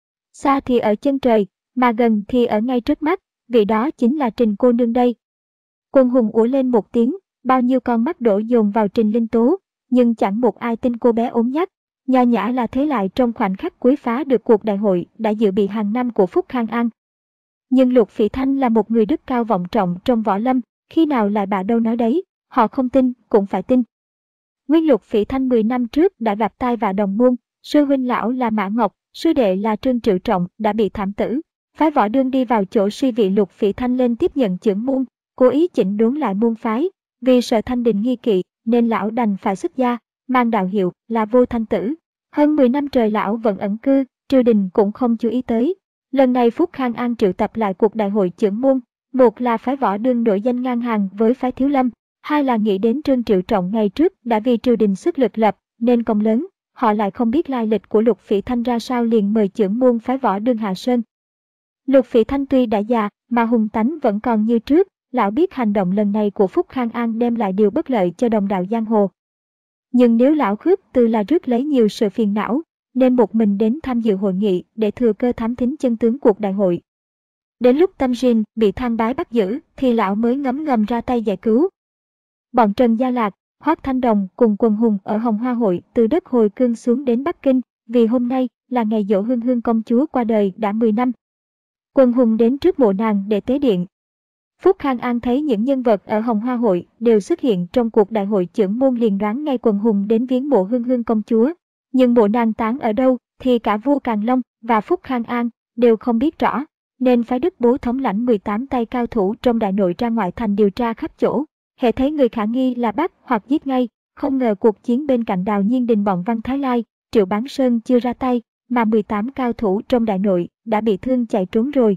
Xa thì ở chân trời, mà gần thì ở ngay trước mắt, vị đó chính là Trình cô nương đây. Quần hùng ủa lên một tiếng, bao nhiêu con mắt đổ dồn vào Trình Linh Tố, nhưng chẳng một ai tin cô bé ốm nhách. Nho nhã là thế lại trong khoảnh khắc cuối phá được cuộc đại hội đã dự bị hàng năm của Phúc Khang An. Nhưng Lục Phỉ Thanh là một người đức cao vọng trọng trong võ lâm, khi nào lại bà đâu nói đấy, họ không tin cũng phải tin. Nguyên Lục Phỉ Thanh mười năm trước đã gặp tai vạ đồng môn, sư huynh lão là Mã Ngọc, sư đệ là Trương Triệu Trọng đã bị thảm tử. Phái Võ Đương đi vào chỗ suy vị Lục Phỉ Thanh lên tiếp nhận chưởng môn, cố ý chỉnh đốn lại môn phái, vì sợ Thanh Đình nghi kỵ nên lão đành phải xuất gia, mang đạo hiệu là Vô Thanh Tử. Hơn mười năm trời lão vẫn ẩn cư, triều đình cũng không chú ý tới. Lần này Phúc Khang An triệu tập lại cuộc đại hội chưởng môn, một là phái Võ Đương nổi danh ngang hàng với phái Thiếu Lâm, hai là nghĩ đến Trương Triệu Trọng ngày trước đã vì triều đình xuất lực lập nên công lớn, họ lại không biết lai lịch của Lục Phỉ Thanh ra sao liền mời chưởng môn phái Võ Đương hạ sơn. Lục Phỉ Thanh tuy đã già mà hùng tánh vẫn còn như trước, lão biết hành động lần này của Phúc Khang An đem lại điều bất lợi cho đồng đạo giang hồ. Nhưng nếu lão khước từ là rước lấy nhiều sự phiền não, nên một mình đến tham dự hội nghị để thừa cơ thám thính chân tướng cuộc đại hội. Đến lúc Tâm Jin bị Thang Bái bắt giữ thì lão mới ngấm ngầm ra tay giải cứu. Bọn Trần Gia Lạc, Hoắc Thanh Đồng cùng quần hùng ở Hồng Hoa Hội từ đất Hồi Cương xuống đến Bắc Kinh, vì hôm nay là ngày giỗ Hương Hương công chúa qua đời đã mười năm. Quần hùng đến trước mộ nàng để tế điện. Phúc Khang An thấy những nhân vật ở Hồng Hoa Hội đều xuất hiện trong cuộc đại hội chưởng môn liền đoán ngay quần hùng đến viếng mộ Hương Hương công chúa. Nhưng mộ nàng táng ở đâu thì cả vua Càn Long và Phúc Khang An đều không biết rõ, nên phái Đức Bố thống lãnh mười tám tay cao thủ trong đại nội ra ngoại thành điều tra khắp chỗ. Hễ thấy người khả nghi là bắt hoặc giết ngay, không ngờ cuộc chiến bên cạnh Đào Nhiên Đình bọn Văn Thái Lai, Triệu Bán Sơn chưa ra tay, mà mười tám cao thủ trong đại nội đã bị thương chạy trốn rồi.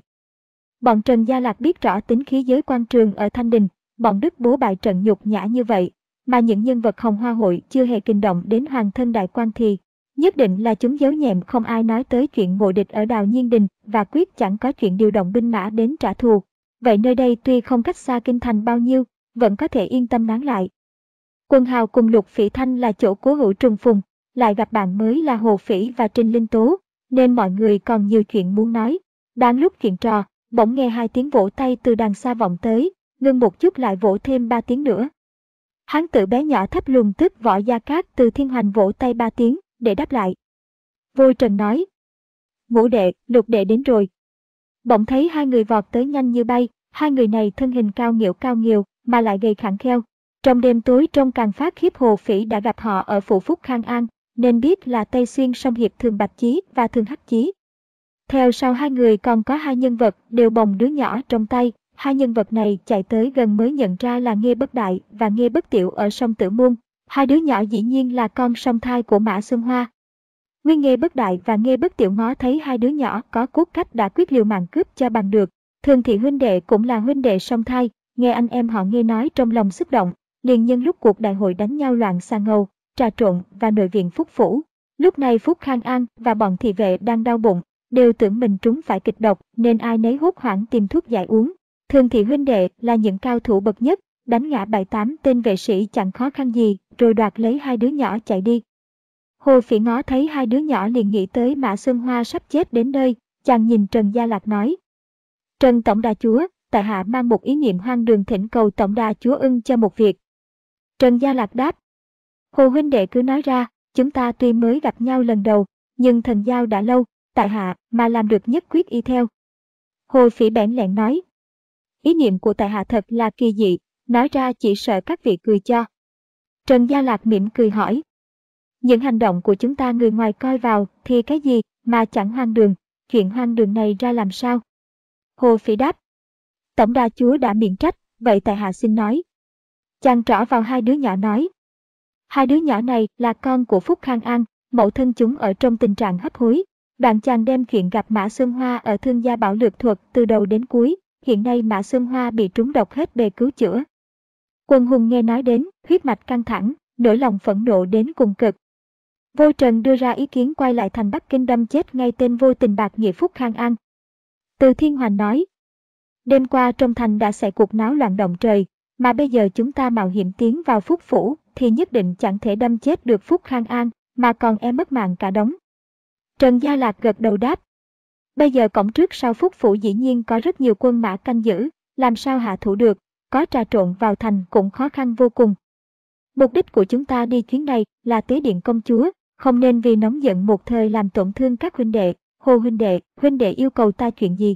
Bọn Trần Gia Lạc biết rõ tính khí giới quan trường ở Thanh Đình, bọn Đức Bố bại trận nhục nhã như vậy, mà những nhân vật Hồng Hoa Hội chưa hề kinh động đến hoàng thân đại quan thì nhất định là chúng giấu nhẹm không ai nói tới chuyện mộ địch ở Đào Nhiên Đình và quyết chẳng có chuyện điều động binh mã đến trả thù. Vậy nơi đây tuy không cách xa kinh thành bao nhiêu, vẫn có thể yên tâm nán lại. Quần hào cùng Lục Phỉ Thanh là chỗ cố hữu trùng phùng, lại gặp bạn mới là Hồ Phỉ và Trình Linh Tố, nên mọi người còn nhiều chuyện muốn nói. Đang lúc chuyện trò, bỗng nghe hai tiếng vỗ tay từ đằng xa vọng tới, ngưng một chút lại vỗ thêm ba tiếng nữa. Hán tử bé nhỏ thấp lùn tức Võ Gia Cát từ Thiên Hoành vỗ tay ba tiếng để đáp lại. Vô Trần nói: Ngũ đệ, Lục đệ đến rồi. Bỗng thấy hai người vọt tới nhanh như bay, hai người này thân hình cao nghĩu cao nghiều mà lại gầy khẳng kheo. Trong đêm tối trông càng phát khiếp. Hồ Phỉ đã gặp họ ở phủ Phúc Khang An, nên biết là Tây Xuyên song hiệp Thường Bạch Chí và Thường Hắc Chí. Theo sau hai người còn có hai nhân vật đều bồng đứa nhỏ trong tay. Hai nhân vật này chạy tới gần mới nhận ra là Nghê Bất Đại và Nghê Bất Tiểu ở sông Tử Môn. Hai đứa nhỏ dĩ nhiên là con song thai của Mã Xuân Hoa. Nguyên Nghê Bất Đại và Nghê Bất Tiểu ngó thấy hai đứa nhỏ có cốt cách đã quyết liều mạng cướp cho bằng được. Thường thị huynh đệ cũng là huynh đệ song thai, nghe anh em họ Nghê nói trong lòng xúc động, liền nhân lúc cuộc đại hội đánh nhau loạn xà ngầu, trà trộn và nội viện Phúc Phủ. Lúc này Phúc Khang An và bọn thị vệ đang đau bụng, đều tưởng mình trúng phải kịch độc nên ai nấy hốt hoảng tìm thuốc giải uống. Thường thị huynh đệ là những cao thủ bậc nhất, đánh ngã bảy tám tên vệ sĩ chẳng khó khăn gì, rồi đoạt lấy hai đứa nhỏ chạy đi. Hồ Phỉ ngó thấy hai đứa nhỏ liền nghĩ tới Mã Xuân Hoa sắp chết đến nơi, chàng nhìn Trần Gia Lạc nói. Trần Tổng Đà Chúa, tại hạ mang một ý niệm hoang đường thỉnh cầu Tổng Đà Chúa ưng cho một việc. Trần Gia Lạc đáp. Hồ huynh đệ cứ nói ra, chúng ta tuy mới gặp nhau lần đầu, nhưng thần giao đã lâu, tại hạ mà làm được nhất quyết y theo. Hồ Phỉ bẽn lẽn nói. Ý niệm của tại hạ thật là kỳ dị, nói ra chỉ sợ các vị cười cho. Trần Gia Lạc mỉm cười hỏi. Những hành động của chúng ta người ngoài coi vào thì cái gì mà chẳng hoang đường, chuyện hoang đường này ra làm sao? Hồ Phỉ đáp. Tổng Đà Chúa đã miễn trách, vậy tại hạ xin nói. Chàng trỏ vào hai đứa nhỏ nói. Hai đứa nhỏ này là con của Phúc Khang An, mẫu thân chúng ở trong tình trạng hấp hối. Đoạn chàng đem chuyện gặp Mã Xuân Hoa ở Thương Gia Bảo Lược thuật từ đầu đến cuối, hiện nay Mã Xuân Hoa bị trúng độc hết bề cứu chữa. Quần hùng nghe nói đến, huyết mạch căng thẳng, nỗi lòng phẫn nộ đến cùng cực. Vô Trần đưa ra ý kiến quay lại thành Bắc Kinh đâm chết ngay tên vô tình bạc nghĩa Phúc Khang An. Từ Thiên Hoành nói. Đêm qua trong thành đã xảy cuộc náo loạn động trời, mà bây giờ chúng ta mạo hiểm tiến vào Phúc Phủ, thì nhất định chẳng thể đâm chết được Phúc Khang An, mà còn e mất mạng cả đống. Trần Gia Lạc gật đầu đáp. Bây giờ cổng trước sau Phúc Phủ dĩ nhiên có rất nhiều quân mã canh giữ, làm sao hạ thủ được, có trà trộn vào thành cũng khó khăn vô cùng. Mục đích của chúng ta đi chuyến này là tế điện công chúa, không nên vì nóng giận một thời làm tổn thương các huynh đệ. Hồ huynh đệ, huynh đệ yêu cầu ta chuyện gì?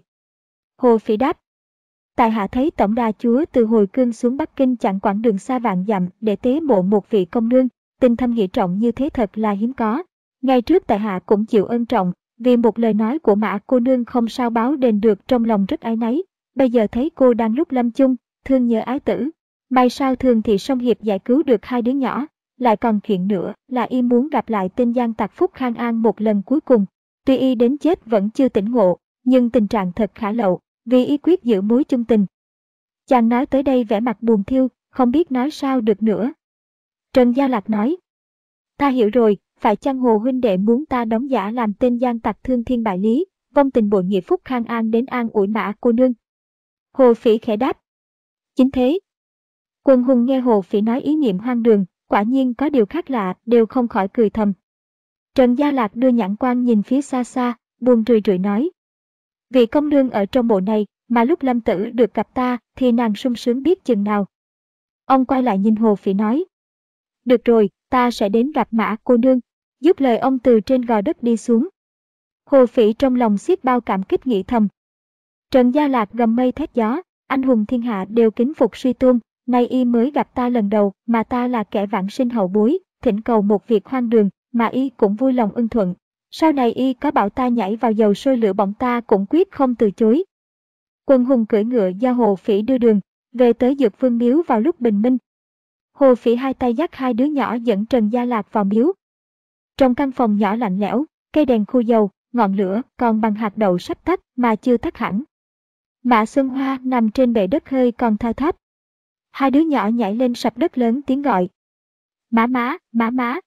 Hồ Phỉ đáp. Tại hạ thấy Tổng Đà Chúa từ hồi cương xuống Bắc Kinh chẳng quãng đường xa vạn dặm để tế mộ một vị công nương, tình thâm nghĩa trọng như thế thật là hiếm có. Ngày trước tại hạ cũng chịu ân trọng, vì một lời nói của Mã cô nương không sao báo đền được, trong lòng rất áy náy. Bây giờ thấy cô đang lúc lâm chung, thương nhớ ái tử. May sao thường thì song hiệp giải cứu được hai đứa nhỏ, lại còn chuyện nữa là y muốn gặp lại tên gian tặc Phúc Khang An một lần cuối cùng. Tuy y đến chết vẫn chưa tỉnh ngộ, nhưng tình trạng thật khả lậu, vì y quyết giữ mối chung tình. Chàng nói tới đây vẻ mặt buồn thiêu, không biết nói sao được nữa. Trần Gia Lạc nói. Ta hiểu rồi, phải chăng Hồ huynh đệ muốn ta đóng giả làm tên gian tặc thương thiên bại lý, vong tình bội nghĩa Phúc Khang An đến an ủi Mã cô nương? Hồ Phỉ khẽ đáp. Chính thế. Quần hùng nghe Hồ Phỉ nói ý niệm hoang đường, quả nhiên có điều khác lạ, đều không khỏi cười thầm. Trần Gia Lạc đưa nhãn quan nhìn phía xa xa, buồn rười rượi nói. Vị công nương ở trong bộ này, mà lúc Lâm Tử được gặp ta, thì nàng sung sướng biết chừng nào. Ông quay lại nhìn Hồ Phỉ nói. Được rồi, ta sẽ đến gặp Mã cô nương. Dứt lời ông từ trên gò đất đi xuống. Hồ Phỉ trong lòng xiết bao cảm kích nghĩ thầm. Trần Gia Lạc gầm mây thét gió, anh hùng thiên hạ đều kính phục suy tôn. Nay y mới gặp ta lần đầu, mà ta là kẻ vãng sinh hậu bối, thỉnh cầu một việc hoang đường, mà y cũng vui lòng ưng thuận. Sau này y có bảo ta nhảy vào dầu sôi lửa bỏng ta cũng quyết không từ chối. Quần hùng cưỡi ngựa do Hồ Phỉ đưa đường, về tới Dược Vương miếu vào lúc bình minh. Hồ Phỉ hai tay dắt hai đứa nhỏ dẫn Trần Gia Lạc vào miếu. Trong căn phòng nhỏ lạnh lẽo, cây đèn khu dầu, ngọn lửa còn bằng hạt đậu sắp tắt mà chưa tắt hẳn. Mã Xuân Hoa nằm trên bệ đất hơi còn thao tháp. Hai đứa nhỏ nhảy lên sập đất lớn tiếng gọi. Má má, má má.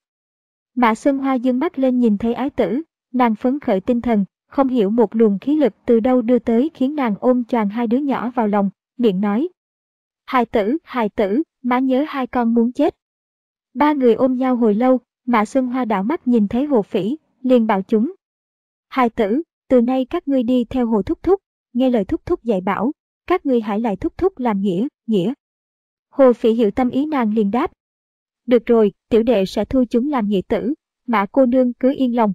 Mã Xuân Hoa dương mắt lên nhìn thấy ái tử, nàng phấn khởi tinh thần, không hiểu một luồng khí lực từ đâu đưa tới khiến nàng ôm choàng hai đứa nhỏ vào lòng, miệng nói. Hài tử, hài tử, má nhớ hai con muốn chết. Ba người ôm nhau hồi lâu, Mã Xuân Hoa đảo mắt nhìn thấy Hồ Phỉ, liền bảo chúng. Hài tử, từ nay các ngươi đi theo Hồ Thúc Thúc, nghe lời Thúc Thúc dạy bảo, các ngươi hãy lại Thúc Thúc làm nghĩa, nghĩa. Hồ Phỉ hiểu tâm ý nàng liền đáp. Được rồi, tiểu đệ sẽ thu chúng làm nghĩa tử, Mã cô nương cứ yên lòng.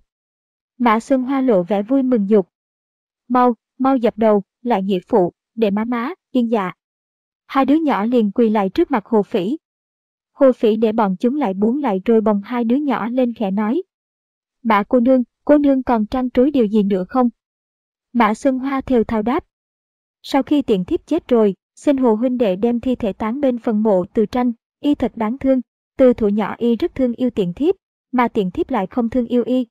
Mã Xuân Hoa lộ vẻ vui mừng dục. Mau, mau dập đầu, lại nghĩa phụ, để má má, yên dạ. Hai đứa nhỏ liền quỳ lại trước mặt Hồ Phỉ. Hồ Phỉ để bọn chúng lại bốn lại rồi bồng hai đứa nhỏ lên khẽ nói. Mã cô nương, cô nương còn trăn trối điều gì nữa không? Mã Xuân Hoa thều thào đáp. Sau khi tiện thiếp chết rồi, xin Hồ huynh đệ đem thi thể táng bên phần mộ Từ Tranh, y thật đáng thương. Từ thuở nhỏ y rất thương yêu tiện thiếp, mà tiện thiếp lại không thương yêu y.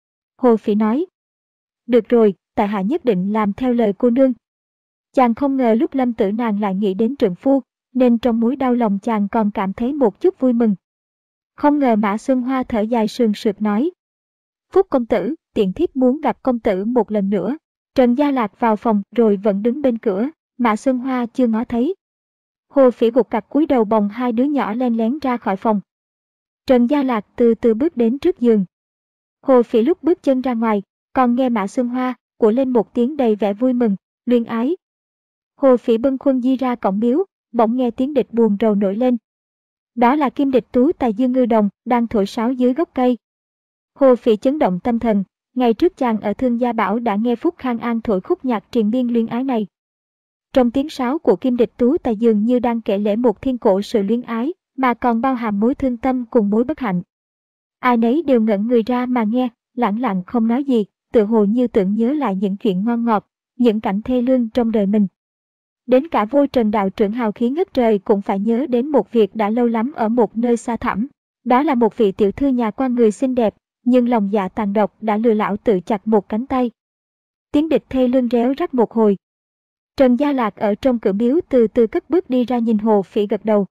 Hồ Phỉ nói. Được rồi, tại hạ nhất định làm theo lời cô nương. Chàng không ngờ lúc Lâm Tử nàng lại nghĩ đến trượng phu, nên trong mối đau lòng chàng còn cảm thấy một chút vui mừng. Không ngờ Mã Xuân Hoa thở dài sườn sượt nói. Phúc công tử, tiện thiếp muốn gặp công tử một lần nữa. Trần Gia Lạc vào phòng rồi vẫn đứng bên cửa, Mã Xuân Hoa chưa ngó thấy. Hồ Phỉ gục cặt cúi đầu bồng hai đứa nhỏ len lén ra khỏi phòng. Trần Gia Lạc từ từ bước đến trước giường, Hồ Phỉ lúc bước chân ra ngoài, còn nghe Mã Xuân Hoa của lên một tiếng đầy vẻ vui mừng, luyến ái. Hồ Phỉ bâng khuâng đi ra cổng miếu, bỗng nghe tiếng địch buồn rầu nổi lên. Đó là Kim Địch Tú tài Dương Ngư Đồng đang thổi sáo dưới gốc cây. Hồ Phỉ chấn động tâm thần, ngày trước chàng ở Thương Gia Bảo đã nghe Phúc Khang An thổi khúc nhạc triền miên luyến ái này. Trong tiếng sáo của Kim Địch Tú tài dường như đang kể lể một thiên cổ sự luyến ái, mà còn bao hàm mối thương tâm cùng mối bất hạnh. Ai nấy đều ngẩn người ra mà nghe, lẳng lặng không nói gì, tự hồ như tưởng nhớ lại những chuyện ngon ngọt, những cảnh thê lương trong đời mình. Đến cả Vô Trần đạo trưởng hào khí ngất trời cũng phải nhớ đến một việc đã lâu lắm ở một nơi xa thẳm. Đó là một vị tiểu thư nhà quan người xinh đẹp, nhưng lòng dạ tàn độc đã lừa lão tự chặt một cánh tay. Tiếng địch thê lương réo rắt một hồi. Trần Gia Lạc ở trong cửa miếu từ từ cất bước đi ra nhìn Hồ Phỉ gật đầu.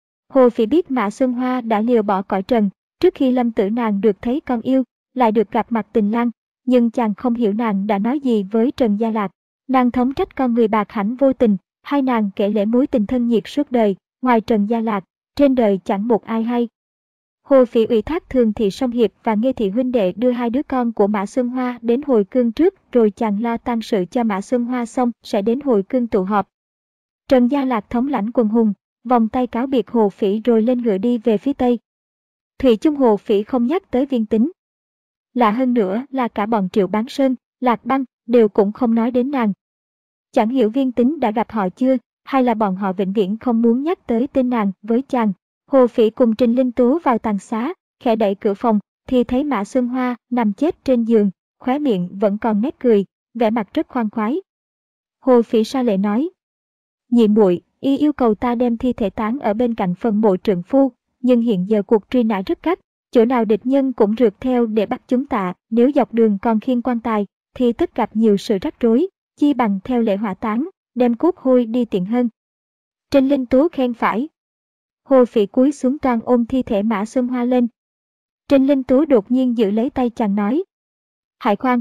Hồ Phỉ biết Mã Xuân Hoa đã liều bỏ cõi trần, trước khi Lâm Tử nàng được thấy con yêu, lại được gặp mặt tình lang, nhưng chàng không hiểu nàng đã nói gì với Trần Gia Lạc. Nàng thống trách con người bạc hãnh vô tình, hai nàng kể lể mối tình thân nhiệt suốt đời, ngoài Trần Gia Lạc, trên đời chẳng một ai hay. Hồ Phỉ ủy thác Thường Thị Song Hiệp và Nghê Thị huynh đệ đưa hai đứa con của Mã Xuân Hoa đến hồi cương trước, rồi chàng lo tang sự cho Mã Xuân Hoa xong sẽ đến hồi cương tụ họp. Trần Gia Lạc thống lãnh quần hùng, vòng tay cáo biệt Hồ Phỉ rồi lên ngựa đi về phía tây. Thủy chung Hồ Phỉ không nhắc tới Viên Tính. Lạ hơn nữa là cả bọn Triệu Bán Sơn, Lạc Băng đều cũng không nói đến nàng. Chẳng hiểu Viên Tính đã gặp họ chưa, hay là bọn họ vĩnh viễn không muốn nhắc tới tên nàng với chàng. Hồ Phỉ cùng Trình Linh Tố vào tàng xá, khẽ đẩy cửa phòng, thì thấy Mã Xuân Hoa nằm chết trên giường, khóe miệng vẫn còn nét cười, vẻ mặt rất khoan khoái. Hồ Phỉ sa lệ nói: Nhị muội, y yêu cầu ta đem thi thể táng ở bên cạnh phần mộ trượng phu, nhưng hiện giờ cuộc truy nã rất gắt, chỗ nào địch nhân cũng rượt theo để bắt chúng ta, nếu dọc đường còn khiêng quan tài, thì tất gặp nhiều sự rắc rối, chi bằng theo lễ hỏa táng, đem cốt hôi đi tiện hơn. Trình Linh Tố khen phải. Hồ Phỉ cúi xuống toàn ôm thi thể Mã Xuân Hoa lên. Trình Linh Tố đột nhiên giữ lấy tay chàng nói: Hãy khoan.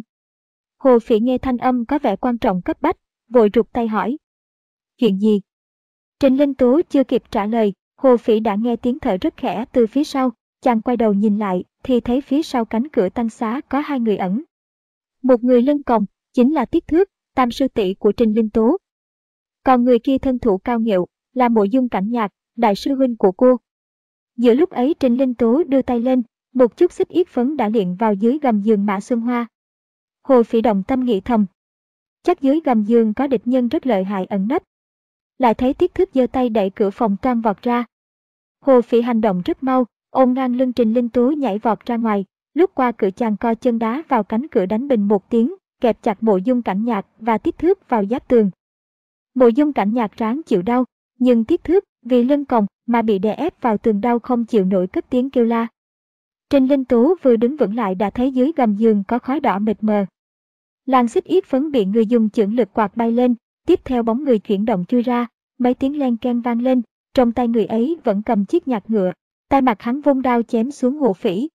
Hồ Phỉ nghe thanh âm có vẻ quan trọng cấp bách, vội rụt tay hỏi: Chuyện gì? Trình Linh Tố chưa kịp trả lời, Hồ Phỉ đã nghe tiếng thở rất khẽ từ phía sau, chàng quay đầu nhìn lại thì thấy phía sau cánh cửa tang xá có hai người ẩn. Một người lưng còng, chính là Tiết Thước, tam sư tỷ của Trình Linh Tố. Còn người kia thân thủ cao nghệu, là Mộ Dung Cảnh Nhạc, đại sư huynh của cô. Giữa lúc ấy Trình Linh Tố đưa tay lên, một chút xích yết phấn đã liệng vào dưới gầm giường Mã Xuân Hoa. Hồ Phỉ động tâm nghĩ thầm, chắc dưới gầm giường có địch nhân rất lợi hại ẩn nấp. Lại thấy Tiết Thước giơ tay đẩy cửa phòng toan vọt ra. Hồ Phỉ hành động rất mau, ôm ngang lưng Trình Linh Tố nhảy vọt ra ngoài, lúc qua cửa chàng co chân đá vào cánh cửa đánh bình một tiếng, kẹp chặt Mộ Dung Cảnh Nhạc và Tiết Thước vào giáp tường. Mộ Dung Cảnh Nhạc ráng chịu đau, nhưng Tiết Thước vì lưng còng mà bị đè ép vào tường đau không chịu nổi cất tiếng kêu la. Trình Linh Tố vừa đứng vững lại đã thấy dưới gầm giường có khói đỏ mịt mờ. Làn xích yết phấn bị người dùng chưởng lực quạt bay lên, tiếp theo bóng người chuyển động chui ra, mấy tiếng len keng vang lên, trong tay người ấy vẫn cầm chiếc nhạc ngựa, tay mặt hắn vung đao chém xuống Hồ Phỉ.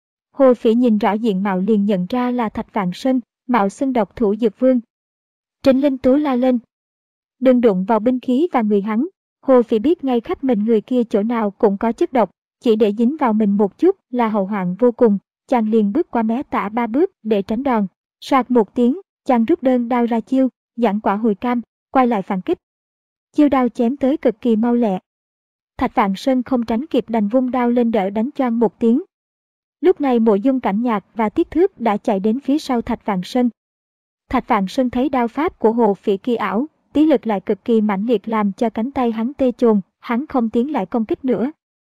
Hồ Phỉ nhìn rõ diện mạo liền nhận ra là Thạch Vạn Sơn, mạo xưng độc thủ dược vương. Trình Linh Tố la lên: Đừng đụng vào binh khí và người hắn. Hồ Phỉ biết ngay khắp mình người kia chỗ nào cũng có chất độc, chỉ để dính vào mình một chút là hậu hoạn vô cùng, chàng liền bước qua mé tả ba bước để tránh đòn. Soạt một tiếng, chàng rút đơn đao ra chiêu, giảng quả hồi cam, quay lại phản kích. Chiêu đao chém tới cực kỳ mau lẹ. Thạch Vạn Sơn không tránh kịp đành vung đao lên đỡ đánh choang một tiếng. Lúc này Mộ Dung Cảnh Nhạc và Tiết Thước đã chạy đến phía sau Thạch Vạn Sơn. Thạch Vạn Sơn thấy đao pháp của Hồ Phỉ kỳ ảo, tí lực lại cực kỳ mãnh liệt làm cho cánh tay hắn tê chồn, hắn không tiến lại công kích nữa.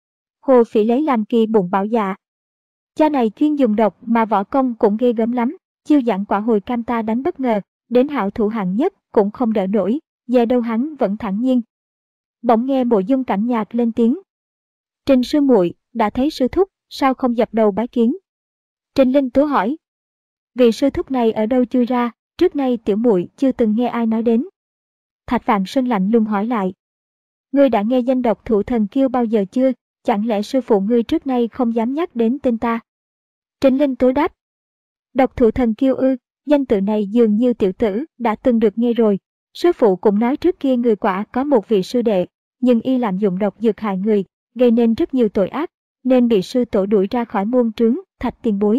Hồ Phỉ lấy làm kỳ bụng bảo dạ. Cha này chuyên dùng độc mà võ công cũng ghê gớm lắm, chiêu giảng quả hồi cam ta đánh bất ngờ, đến hảo thủ hạng nhất cũng không đỡ nổi, về đâu hắn vẫn thản nhiên. Bỗng nghe Mộ Dung Cảnh Nhạc lên tiếng: Trình sư muội, đã thấy sư thúc, sao không dập đầu bái kiến? Trình Linh Tố hỏi: Vị sư thúc này ở đâu chui ra, trước nay tiểu muội chưa từng nghe ai nói đến. Thạch Vạn Sơn lạnh lùng hỏi lại: Ngươi đã nghe danh độc thủ thần kiêu bao giờ chưa, chẳng lẽ sư phụ ngươi trước nay không dám nhắc đến tên ta? Trình Linh Tố đáp: Độc thủ thần kiêu ư, danh tự này dường như tiểu tử đã từng được nghe rồi. Sư phụ cũng nói trước kia người quả có một vị sư đệ, nhưng y lạm dụng độc dược hại người, gây nên rất nhiều tội ác, nên bị sư tổ đuổi ra khỏi môn trướng. Thạch tiền bối,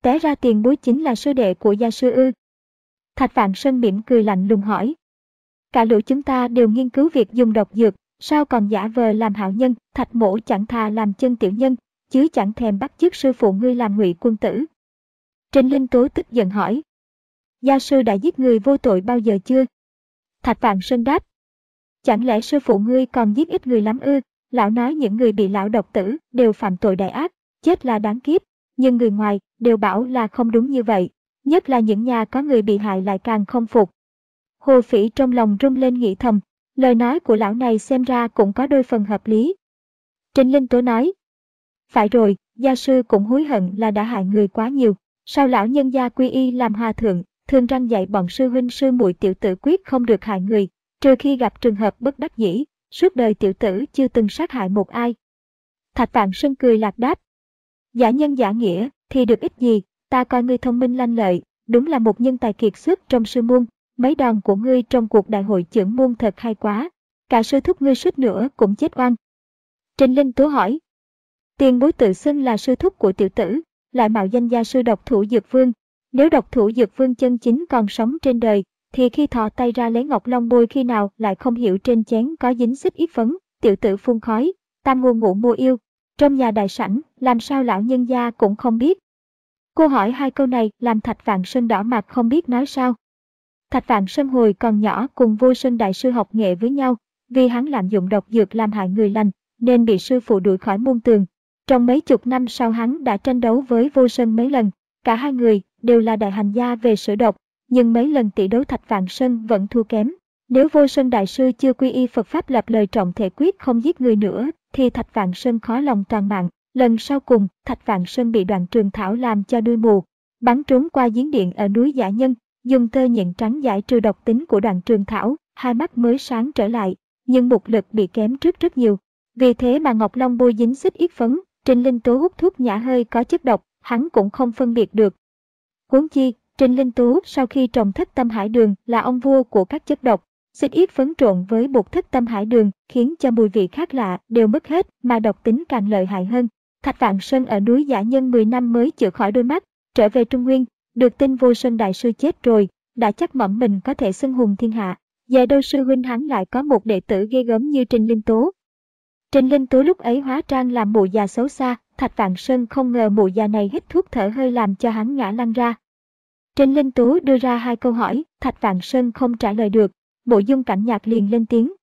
Té ra tiền bối chính là sư đệ của gia sư ư? Thạch Vạn Sơn mỉm cười lạnh lùng hỏi. Cả lũ chúng ta đều nghiên cứu việc dùng độc dược, sao còn giả vờ làm hảo nhân? Thạch mỗ chẳng thà làm chân tiểu nhân, chứ chẳng thèm bắt chước sư phụ ngươi làm ngụy quân tử. Trình Linh Tố tức giận hỏi. Gia sư đã giết người vô tội bao giờ chưa? Thạch Vạn Sơn đáp. Chẳng lẽ sư phụ ngươi còn giết ít người lắm ư? Lão nói những người bị lão độc tử đều phạm tội đại ác, chết là đáng kiếp, nhưng người ngoài đều bảo là không đúng như vậy, nhất là những nhà có người bị hại lại càng không phục. Hồ Phỉ trong lòng rung lên nghĩ thầm, lời nói của lão này xem ra cũng có đôi phần hợp lý. Trình Linh Tố nói. Phải rồi, gia sư cũng hối hận là đã hại người quá nhiều, sao lão nhân gia quy y làm hòa thượng, thường răn dạy bọn sư huynh sư muội tiểu tử quyết không được hại người, trừ khi gặp trường hợp bất đắc dĩ, suốt đời tiểu tử chưa từng sát hại một ai. Thạch Vạn Sơn cười lạc đáp. Giả nhân giả nghĩa thì được ích gì, ta coi ngươi thông minh lanh lợi, đúng là một nhân tài kiệt xuất trong sư môn, mấy đòn của ngươi trong cuộc đại hội chưởng môn thật hay quá, cả sư thúc ngươi suýt nữa cũng chết oan. Trình Linh Tố hỏi. Tiền bối tự xưng là sư thúc của tiểu tử, lại mạo danh gia sư độc thủ Dược Vương, nếu độc thủ Dược Vương chân chính còn sống trên đời, thì khi thò tay ra lấy ngọc long bôi khi nào lại không hiểu trên chén có dính xích ít phấn, tiểu tử phun khói, tam ngô ngũ mua yêu, trong nhà đại sảnh, làm sao lão nhân gia cũng không biết. Cô hỏi hai câu này làm Thạch Vạn Sơn đỏ mặt không biết nói sao. Thạch Vạn Sơn hồi còn nhỏ cùng Vô Sơn đại sư học nghệ với nhau, vì hắn lạm dụng độc dược làm hại người lành, nên bị sư phụ đuổi khỏi môn tường. Trong mấy chục năm sau hắn đã tranh đấu với Vô Sơn mấy lần, cả hai người đều là đại hành gia về sử độc, nhưng mấy lần tỷ đấu Thạch Vạn Sơn vẫn thua kém. Nếu Vô Sơn đại sư chưa quy y Phật pháp lập lời trọng thể quyết không giết người nữa, thì Thạch Vạn Sơn khó lòng toàn mạng. Lần sau cùng, Thạch Vạn Sơn bị Đoạn Trường Thảo làm cho đuôi mù, bắn trốn qua giếng điện ở núi Giả Nhân, dùng tơ nhện trắng giải trừ độc tính của Đoạn Trường Thảo, hai mắt mới sáng trở lại, nhưng mục lực bị kém trước rất nhiều. Vì thế mà Ngọc Long bôi dính xích yết phấn, Trình Linh Tố hút thuốc nhả hơi có chất độc, hắn cũng không phân biệt được. Huống chi, Trình Linh Tố sau khi trồng thất tâm hải đường là ông vua của các chất độc, xích yết phấn trộn với bột thất tâm hải đường khiến cho mùi vị khác lạ đều mất hết mà độc tính càng lợi hại hơn. Thạch Vạn Sơn ở núi Giả Nhân mười năm mới chữa khỏi đôi mắt, trở về Trung Nguyên, được tin Vô Sơn đại sư chết rồi, đã chắc mẩm mình có thể xưng hùng thiên hạ. Về đâu sư huynh hắn lại có một đệ tử ghê gớm như Trình Linh Tố. Trình Linh Tố lúc ấy hóa trang làm mụ già xấu xa, Thạch Vạn Sơn không ngờ mụ già này hít thuốc thở hơi làm cho hắn ngã lăn ra. Trình Linh Tố đưa ra hai câu hỏi, Thạch Vạn Sơn không trả lời được, Mộ Dung Cảnh Nhạc liền lên tiếng.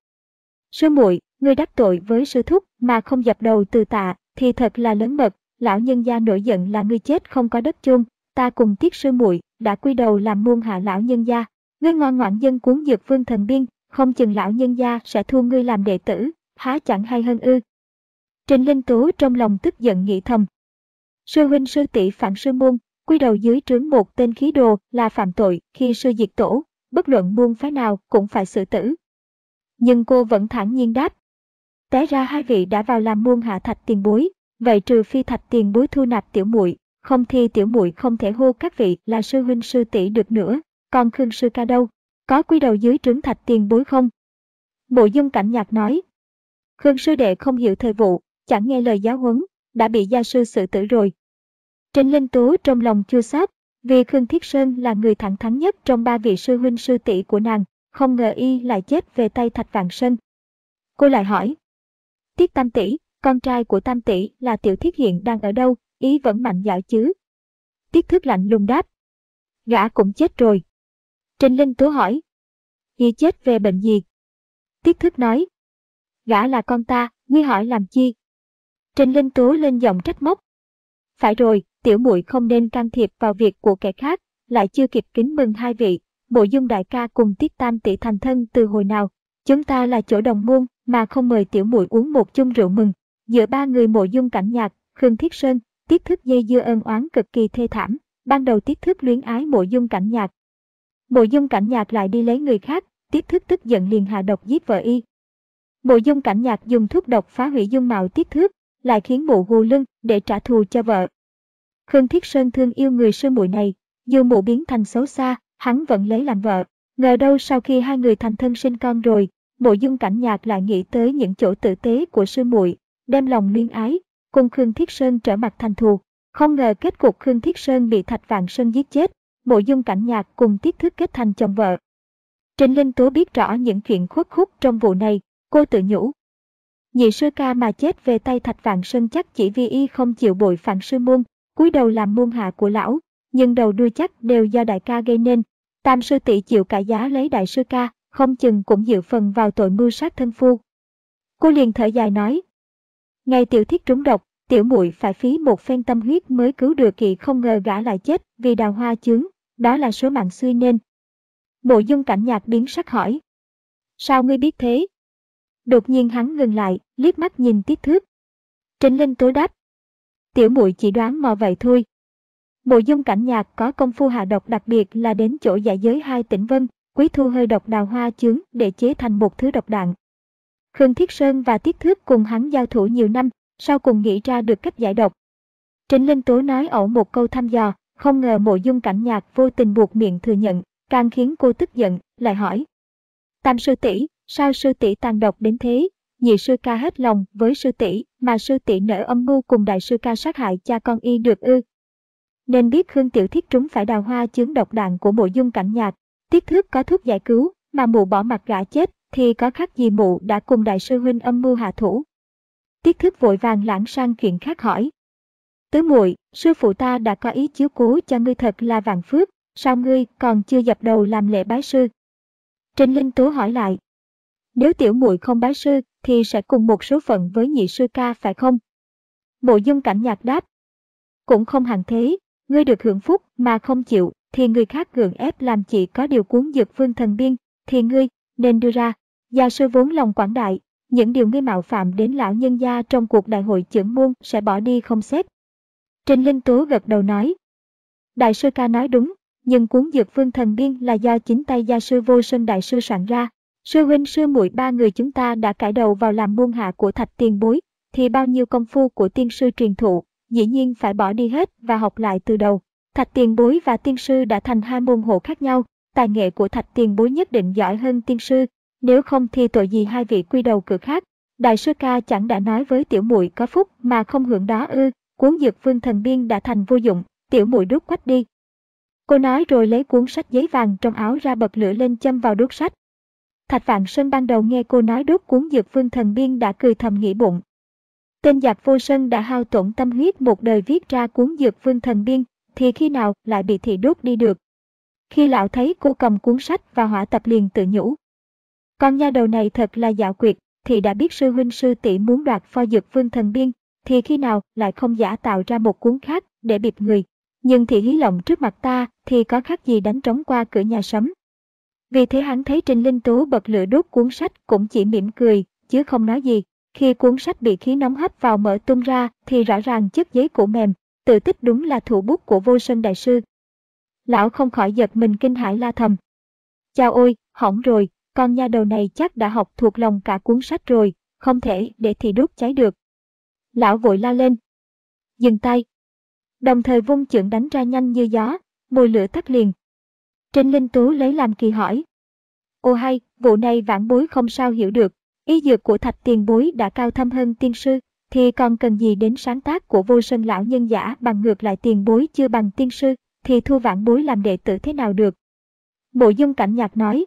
Sư muội, ngươi đắc tội với sư thúc mà không dập đầu từ tạ, thì thật là lớn mật, lão nhân gia nổi giận là ngươi chết không có đất chôn, ta cùng Tiết sư muội đã quy đầu làm môn hạ lão nhân gia, ngươi ngoan ngoãn dân cuốn Dược Vương thần biên, không chừng lão nhân gia sẽ thu ngươi làm đệ tử, há chẳng hay hơn ư. Trình Linh Tố trong lòng tức giận nghĩ thầm. Sư huynh sư tỷ phản sư môn, quy đầu dưới trướng một tên khí đồ là phạm tội khi sư diệt tổ, bất luận môn phái nào cũng phải xử tử. Nhưng cô vẫn thản nhiên đáp. Té ra hai vị đã vào làm môn hạ Thạch tiền bối, vậy trừ phi Thạch tiền bối thu nạp tiểu muội, không thì tiểu muội không thể hô các vị là sư huynh sư tỷ được nữa, còn Khương sư ca đâu, có quy đầu dưới trướng Thạch tiền bối không? Mộ Dung Cảnh Nhạc nói. Khương sư đệ không hiểu thời vụ, chẳng nghe lời giáo huấn, đã bị gia sư xử tử rồi. Trình Linh Tố trong lòng chua xót, vì Khương Thiết Sơn là người thẳng thắn nhất trong ba vị sư huynh sư tỷ của nàng, không ngờ y lại chết về tay Thạch Vạn Sơn. Cô lại hỏi. Tiết Tam tỷ, con trai của Tam tỷ là Tiểu Thiết hiện đang ở đâu, ý vẫn mạnh dạn chứ? Tiết Thước lạnh lùng đáp. Gã cũng chết rồi. Trình Linh Tố hỏi. Y chết về bệnh gì? Tiết Thước nói. Gã là con ta, ngươi hỏi làm chi? Trình Linh Tố lên giọng trách móc. Phải rồi, tiểu muội không nên can thiệp vào việc của kẻ khác, lại chưa kịp kính mừng hai vị, Mộ Dung đại ca cùng Tiết Tam tỷ thành thân từ hồi nào, chúng ta là chỗ đồng môn mà không mời tiểu muội uống một chung rượu mừng. Giữa ba người Mộ Dung Cảnh Nhạc, Khương Thiết Sơn, Tiết Thước dây dưa ân oán cực kỳ thê thảm, ban đầu Tiết Thước luyến ái Mộ Dung Cảnh Nhạc. Mộ Dung Cảnh Nhạc lại đi lấy người khác, Tiết Thước tức giận liền hạ độc giết vợ y. Mộ Dung Cảnh Nhạc dùng thuốc độc phá hủy dung mạo Tiết Thước, lại khiến mụ gù lưng để trả thù cho vợ. Khương Thiết Sơn thương yêu người sư muội này, dù mụ biến thành xấu xa, hắn vẫn lấy làm vợ. Ngờ đâu sau khi hai người thành thân sinh con rồi, Mộ Dung Cảnh Nhạc lại nghĩ tới những chỗ tử tế của sư muội, đem lòng luyến ái, cùng Khương Thiết Sơn trở mặt thành thù. Không ngờ kết cục Khương Thiết Sơn bị Thạch Vạn Sơn giết chết, Mộ Dung Cảnh Nhạc cùng Tiết Thước kết thành chồng vợ. Trình Linh Tố biết rõ những chuyện khuất khúc trong vụ này, cô tự nhủ. Nhị sư ca mà chết về tay Thạch Vạn Sơn chắc chỉ vì y không chịu bội phản sư môn, cúi đầu làm môn hạ của lão, nhưng đầu đuôi chắc đều do đại ca gây nên. Tam sư tỷ chịu cả giá lấy đại sư ca, không chừng cũng dự phần vào tội mưu sát thân phu. Cô liền thở dài nói. Ngày Tiểu Thiết trúng độc, tiểu muội phải phí một phen tâm huyết mới cứu được kỵ, không ngờ gã lại chết vì đào hoa chướng, đó là số mạng xui nên. Mộ Dung Cảnh Nhạc biến sắc hỏi. Sao ngươi biết thế? Đột nhiên hắn ngừng lại, liếc mắt nhìn Tiết Thước. Trình Linh Tố đáp. Tiểu muội chỉ đoán mò vậy thôi. Mộ Dung Cảnh Nhạc có công phu hạ độc, đặc biệt là đến chỗ dạ giới hai tỉnh Vân, quý thu hơi độc đào hoa chướng để chế thành một thứ độc đạn. Khương Thiết Sơn và Tiết Thước cùng hắn giao thủ nhiều năm, sau cùng nghĩ ra được cách giải độc. Trình Linh Tố nói ẩu một câu thăm dò, không ngờ Mộ Dung Cảnh Nhạc vô tình buộc miệng thừa nhận, càng khiến cô tức giận, lại hỏi. Tam sư tỷ, sao sư tỷ tàn độc đến thế? Nhị sư ca hết lòng với sư tỷ, mà sư tỷ nỡ âm mưu cùng đại sư ca sát hại cha con y được ư? Nên biết Khương Tiểu Thiết trúng phải đào hoa chướng độc đạn của Mộ Dung Cảnh Nhạc, Tiết Thước có thuốc giải cứu, mà mụ bỏ mặt gã chết, thì có khác gì mụ đã cùng đại sư huynh âm mưu hạ thủ? Tiết Thước vội vàng lãng sang chuyện khác hỏi. Tứ muội, sư phụ ta đã có ý chiếu cố cho ngươi thật là vạn phước, sao ngươi còn chưa dập đầu làm lễ bái sư? Trình Linh Tố hỏi lại. Nếu tiểu muội không bái sư, thì sẽ cùng một số phận với nhị sư ca phải không? Mộ Dung Cảnh Nhạc đáp. Cũng không hẳn thế, ngươi được hưởng phúc mà không chịu, thì người khác gượng ép làm chỉ có điều cuốn dược vương thần biên, thì ngươi nên đưa ra. Gia sư vốn lòng quảng đại, những điều ngươi mạo phạm đến lão nhân gia trong cuộc đại hội chưởng môn sẽ bỏ đi không xét. Trình Linh Tố gật đầu nói. Đại sư ca nói đúng, nhưng cuốn dược vương thần biên là do chính tay gia sư Vô Sơn đại sư soạn ra. Sư huynh sư muội ba người chúng ta đã cải đầu vào làm môn hạ của Thạch tiền bối, thì bao nhiêu công phu của tiên sư truyền thụ, dĩ nhiên phải bỏ đi hết và học lại từ đầu. Thạch tiền bối và tiên sư đã thành hai môn hộ khác nhau, tài nghệ của Thạch tiền bối nhất định giỏi hơn tiên sư, nếu không thì tội gì hai vị quy đầu cửa khác. Đại sư ca chẳng đã nói với tiểu muội có phúc mà không hưởng đó ư? Cuốn dược vương thần biên đã thành vô dụng, tiểu muội đốt quách đi. Cô nói rồi lấy cuốn sách giấy vàng trong áo ra, bật lửa lên châm vào đốt sách. Thạch Vạn Sơn ban đầu nghe cô nói đốt cuốn dược vương thần biên đã cười thầm nghĩ bụng. Tên giặc Vô Sơn đã hao tổn tâm huyết một đời viết ra cuốn dược vương thần biên, thì khi nào lại bị thị đốt đi được? Khi lão thấy cô cầm cuốn sách và hỏa tập liền tự nhủ. Con nha đầu này thật là dạo quyệt, thì đã biết sư huynh sư tỷ muốn đoạt pho dược vương thần biên, thì khi nào lại không giả tạo ra một cuốn khác để bịp người. Nhưng thị hí lộng trước mặt ta thì có khác gì đánh trống qua cửa nhà sấm. Vì thế hắn thấy Trình Linh Tố bật lửa đốt cuốn sách cũng chỉ mỉm cười, chứ không nói gì. Khi cuốn sách bị khí nóng hấp vào mở tung ra thì rõ ràng chất giấy cũ mềm, tự tích đúng là thủ bút của Vô Sơn đại sư. Lão không khỏi giật mình kinh hãi la thầm. Chao ôi, hỏng rồi, con nha đầu này chắc đã học thuộc lòng cả cuốn sách rồi, không thể để thị đốt cháy được. Lão vội la lên. Dừng tay. Đồng thời vung chưởng đánh ra nhanh như gió, mùi lửa tắt liền. Trình Linh Tú lấy làm kỳ hỏi. Ô hay, vụ này vãn bối không sao hiểu được, y dược của Thạch tiền bối đã cao thâm hơn tiên sư, thì còn cần gì đến sáng tác của Vô Sơn lão nhân giả, bằng ngược lại tiền bối chưa bằng tiên sư, thì thu vãn bối làm đệ tử thế nào được? Mộ Dung Cảnh Nhạc nói.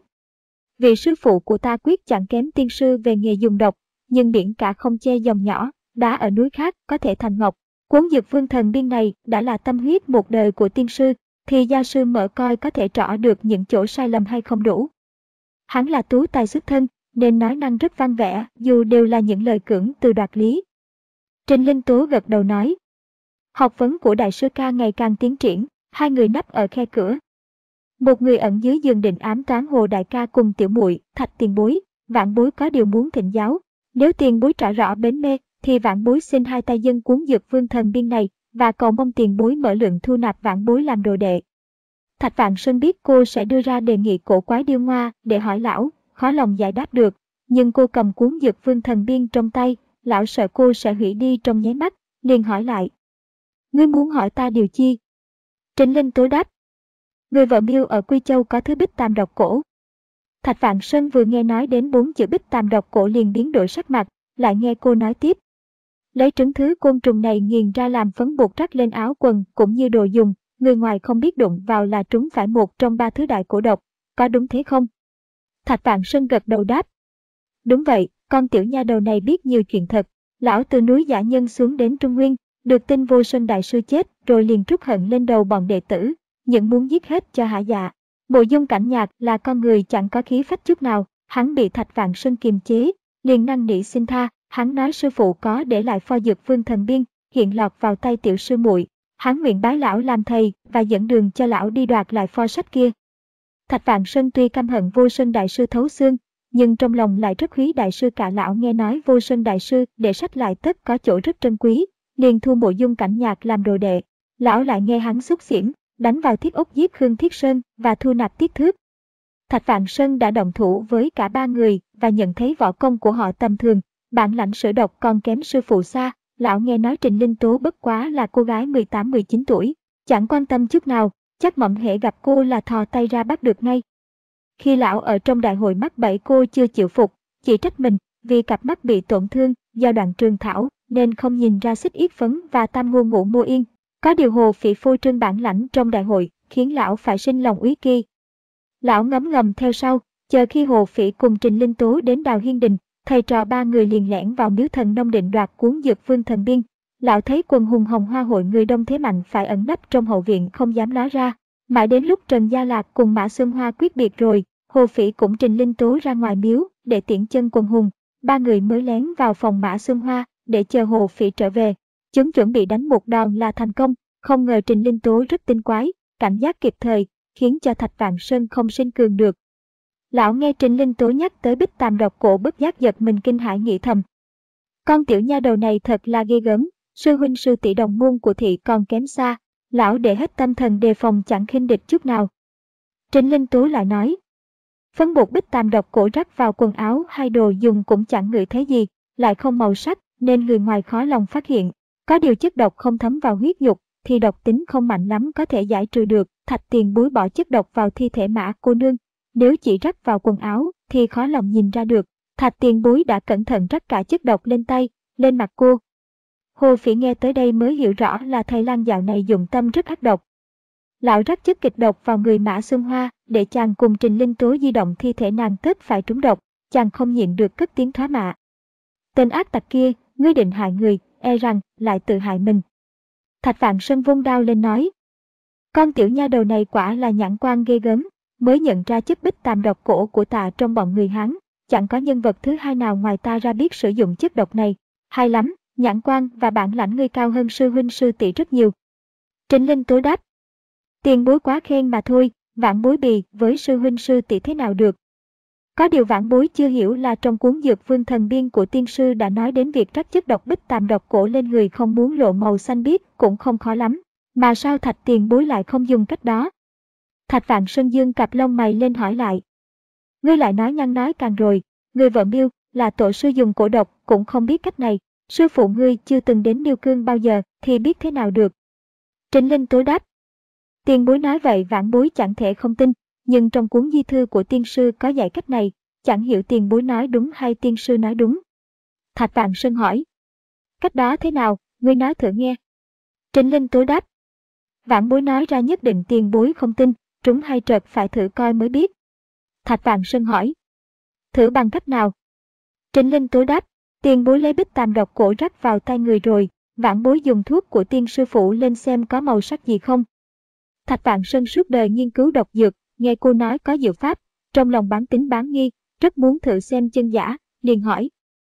Vị sư phụ của ta quyết chẳng kém tiên sư về nghề dùng độc, nhưng biển cả không che dòng nhỏ, đá ở núi khác có thể thành ngọc. Cuốn dược vương thần biên này đã là tâm huyết một đời của tiên sư, thì gia sư mở coi có thể trỏ được những chỗ sai lầm hay không đủ. Hắn là tú tài xuất thân, nên nói năng rất văn vẻ, dù đều là những lời cưỡng từ đoạt lý. Trình Linh Tố gật đầu nói. Học vấn của đại sư ca ngày càng tiến triển, hai người nấp ở khe cửa. Một người ẩn dưới giường định ám toán Hồ đại ca cùng tiểu muội Thạch tiền bối, vãn bối có điều muốn thỉnh giáo. Nếu tiền bối trả rõ bến mê, thì vãn bối xin hai tay dân cuốn dược vương thần biên này, và cầu mong tiền bối mở lượng thu nạp vãn bối làm đồ đệ. Thạch Vạn Sơn biết cô sẽ đưa ra đề nghị cổ quái điêu ngoa để hỏi lão, khó lòng giải đáp được, nhưng cô cầm cuốn dược vương thần biên trong tay, lão sợ cô sẽ hủy đi trong nháy mắt, liền hỏi lại. Ngươi muốn hỏi ta điều chi? Trình Linh Tố đáp. Người vợ Miêu ở Quy Châu có thứ bích tam độc cổ. Thạch Vạn Sơn vừa nghe nói đến bốn chữ bích tam độc cổ liền biến đổi sắc mặt, lại nghe cô nói tiếp. Lấy trứng thứ côn trùng này nghiền ra làm phấn bột rắc lên áo quần cũng như đồ dùng, người ngoài không biết đụng vào là trúng phải một trong ba thứ đại cổ độc, có đúng thế không? Thạch Vạn Sơn gật đầu đáp. Đúng vậy, con tiểu nha đầu này biết nhiều chuyện thật. Lão từ núi Dã Nhân xuống đến Trung Nguyên, được tin Vô Sơn đại sư chết rồi liền trút hận lên đầu bọn đệ tử, những muốn giết hết cho hả dạ. Mộ Dung Cảnh Nhạc là con người chẳng có khí phách chút nào, hắn bị Thạch Vạn Sơn kiềm chế, liền năn nỉ xin tha, hắn nói sư phụ có để lại pho dược vương thần biên, hiện lọt vào tay tiểu sư muội, hắn nguyện bái lão làm thầy và dẫn đường cho lão đi đoạt lại pho sách kia. Thạch Vạn Sơn tuy căm hận Vô Sơn đại sư thấu xương, nhưng trong lòng lại rất quý đại sư cả. Lão nghe nói Vô Sơn đại sư để sách lại tất có chỗ rất trân quý, liền thu Mộ Dung Cảnh Nhạc làm đồ đệ. Lão lại nghe hắn xúc xỉn, đánh vào Thiết Ốc giết Khương Thiết Sơn và thu nạp Tiết Thước. Thạch Vạn Sơn đã động thủ với cả ba người và nhận thấy võ công của họ tầm thường, bản lãnh sử độc còn kém sư phụ xa. Lão nghe nói Trịnh Linh Tố bất quá là cô gái mười tám mười chín tuổi, chẳng quan tâm chút nào, chắc mộng hễ gặp cô là thò tay ra bắt được ngay. Khi lão ở trong đại hội mắc bẫy cô chưa chịu phục, chỉ trách mình vì cặp mắt bị tổn thương do đoạn trường thảo nên không nhìn ra xích yết phấn và tam ngô ngũ mô yên. Có điều Hồ Phỉ phô trương bản lãnh trong đại hội khiến lão phải sinh lòng úy kỳ. Lão ngấm ngầm theo sau, chờ khi Hồ Phỉ cùng Trịnh Linh Tố đến Đào Hiên Đình, thầy trò ba người liền lẻn vào miếu thần nông định đoạt cuốn dược vương thần biên. Lão thấy quần hùng Hồng Hoa hội người đông thế mạnh phải ẩn nấp trong hậu viện không dám ló ra. Mãi đến lúc Trần Gia Lạc cùng Mã Xuân Hoa quyết biệt rồi, Hồ Phỉ cũng Trịnh Linh Tố ra ngoài miếu để tiễn chân quần hùng, ba người mới lén vào phòng Mã Xuân Hoa để chờ Hồ Phỉ trở về. Chúng chuẩn bị đánh một đòn là thành công, không ngờ Trịnh Linh Tố rất tinh quái, cảnh giác kịp thời, khiến cho Thạch Vạn Sơn không sinh cường được. Lão nghe Trịnh Linh Tố nhắc tới Bích Tàm độc cổ bất giác giật mình kinh hãi nghĩ thầm. Con tiểu nha đầu này thật là ghê gớm, sư huynh sư tỷ đồng môn của thị còn kém xa. Lão để hết tâm thần đề phòng chẳng khinh địch chút nào. Trịnh Linh Tố lại nói. Phấn bột Bích Tàm độc cổ rắc vào quần áo hay đồ dùng cũng chẳng ngửi thấy gì, lại không màu sắc nên người ngoài khó lòng phát hiện. Có điều chất độc không thấm vào huyết nhục thì độc tính không mạnh lắm có thể giải trừ được. Thạch Tiền Bối bỏ chất độc vào thi thể Mã cô nương, nếu chỉ rắc vào quần áo thì khó lòng nhìn ra được. Thạch Tiền Bối đã cẩn thận rắc cả chất độc lên tay, lên mặt cô. Hồ Phỉ nghe tới đây mới hiểu rõ là thầy lang dạo này dụng tâm rất ác độc. Lão rắc chất kịch độc vào người Mã Xuân Hoa để chàng cùng Trịnh Linh Tố di động thi thể nàng tất phải trúng độc, chàng không nhịn được cất tiếng thoá mạ. Tên ác tặc kia, ngươi định hại người, e rằng lại tự hại mình. Thạch Vạn Sơn vung đao lên nói. Con tiểu nha đầu này quả là nhãn quan ghê gớm, mới nhận ra chất Bích Tàm độc cổ của ta trong bọn người Hán, chẳng có nhân vật thứ hai nào ngoài ta ra biết sử dụng chất độc này. Hay lắm, nhãn quan và bản lãnh ngươi cao hơn sư huynh sư tỷ rất nhiều. Trịnh Linh Tố đáp. Tiền bối quá khen mà thôi, vãn bối bì với sư huynh sư tỷ thế nào được. Có điều vãn bối chưa hiểu là trong cuốn dược vương thần biên của tiên sư đã nói đến việc rắc chất độc Bích Tàm độc cổ lên người không muốn lộ màu xanh biếc cũng không khó lắm, mà sao Thạch tiền bối lại không dùng cách đó. Thạch Vạn Sơn dương cặp lông mày lên hỏi lại. Ngươi lại nói nhăn nói càng rồi, người vợ Miêu là tổ sư dùng cổ độc cũng không biết cách này, sư phụ ngươi chưa từng đến Miêu Cương bao giờ thì biết thế nào được. Trịnh Linh Tố đáp. Tiền bối nói vậy vãn bối chẳng thể không tin, nhưng trong cuốn di thư của tiên sư có dạy cách này, chẳng hiểu tiền bối nói đúng hay tiên sư nói đúng. Thạch Vạn Sơn hỏi. Cách đó thế nào, ngươi nói thử nghe. Trịnh Linh Tố đáp. Vãn bối nói ra nhất định tiền bối không tin, trúng hay trật phải thử coi mới biết. Thạch Vạn Sơn hỏi. Thử bằng cách nào? Trịnh Linh Tố đáp. Tiền bối lấy Bích Tàm độc cổ rắc vào tay người rồi, vãn bối dùng thuốc của tiên sư phụ lên xem có màu sắc gì không. Thạch Vạn Sơn suốt đời nghiên cứu độc dược, nghe cô nói có diệu pháp, trong lòng bán tín bán nghi, rất muốn thử xem chân giả, liền hỏi.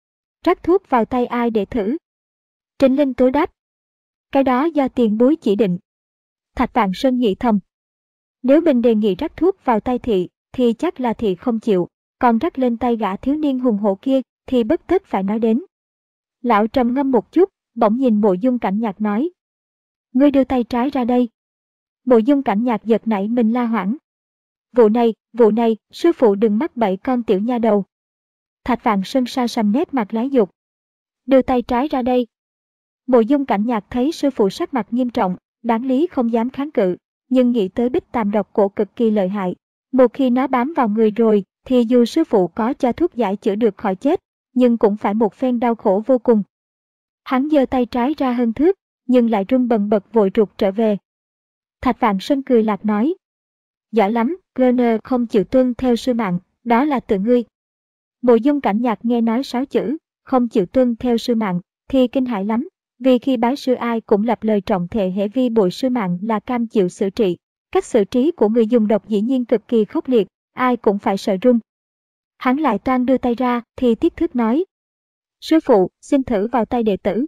Rắc thuốc vào tay ai để thử? Trịnh Linh Tố đáp. Cái đó do tiền bối chỉ định. Thạch Vạn Sơn nghĩ thầm. Nếu mình đề nghị rắc thuốc vào tay thị, thì chắc là thị không chịu, còn rắc lên tay gã thiếu niên hùng hổ kia, thì bất tất phải nói đến. Lão trầm ngâm một chút, bỗng nhìn Mộ Dung Cảnh Nhạc nói. Ngươi đưa tay trái ra đây. Mộ Dung Cảnh Nhạc giật nảy mình la hoảng. Vụ này, vụ này, sư phụ đừng mắc bẫy con tiểu nha đầu. Thạch Vạn Sơn sa sầm nét mặt lái dục. Đưa tay trái ra đây. Mộ Dung Cảnh Nhạc thấy sư phụ sắc mặt nghiêm trọng, đáng lý không dám kháng cự, nhưng nghĩ tới Bích Tàm độc cổ cực kỳ lợi hại. Một khi nó bám vào người rồi, thì dù sư phụ có cho thuốc giải chữa được khỏi chết, nhưng cũng phải một phen đau khổ vô cùng. Hắn giơ tay trái ra hơn thước, nhưng lại run bần bật vội rụt trở về. Thạch Vạn Sơn cười lạc nói. Giỏi lắm, Werner không chịu tuân theo sư mạng, đó là tự ngươi. Mộ Dung Cảnh Nhạc nghe nói sáu chữ, không chịu tuân theo sư mạng, thì kinh hãi lắm, vì khi bái sư ai cũng lập lời trọng thệ hễ vi bội sư mạng là cam chịu xử trị. Cách xử trí của người dùng độc dĩ nhiên cực kỳ khốc liệt, ai cũng phải sợ run. Hắn lại toan đưa tay ra thì Tiết Thước nói. Sư phụ, xin thử vào tay đệ tử.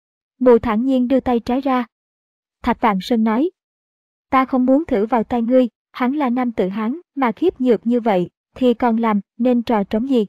Mộ thản nhiên đưa tay trái ra. Thạch Vạn Sơn nói. Ta không muốn thử vào tay ngươi, hắn là nam tử Hán mà khiếp nhược như vậy, thì còn làm nên trò trống gì?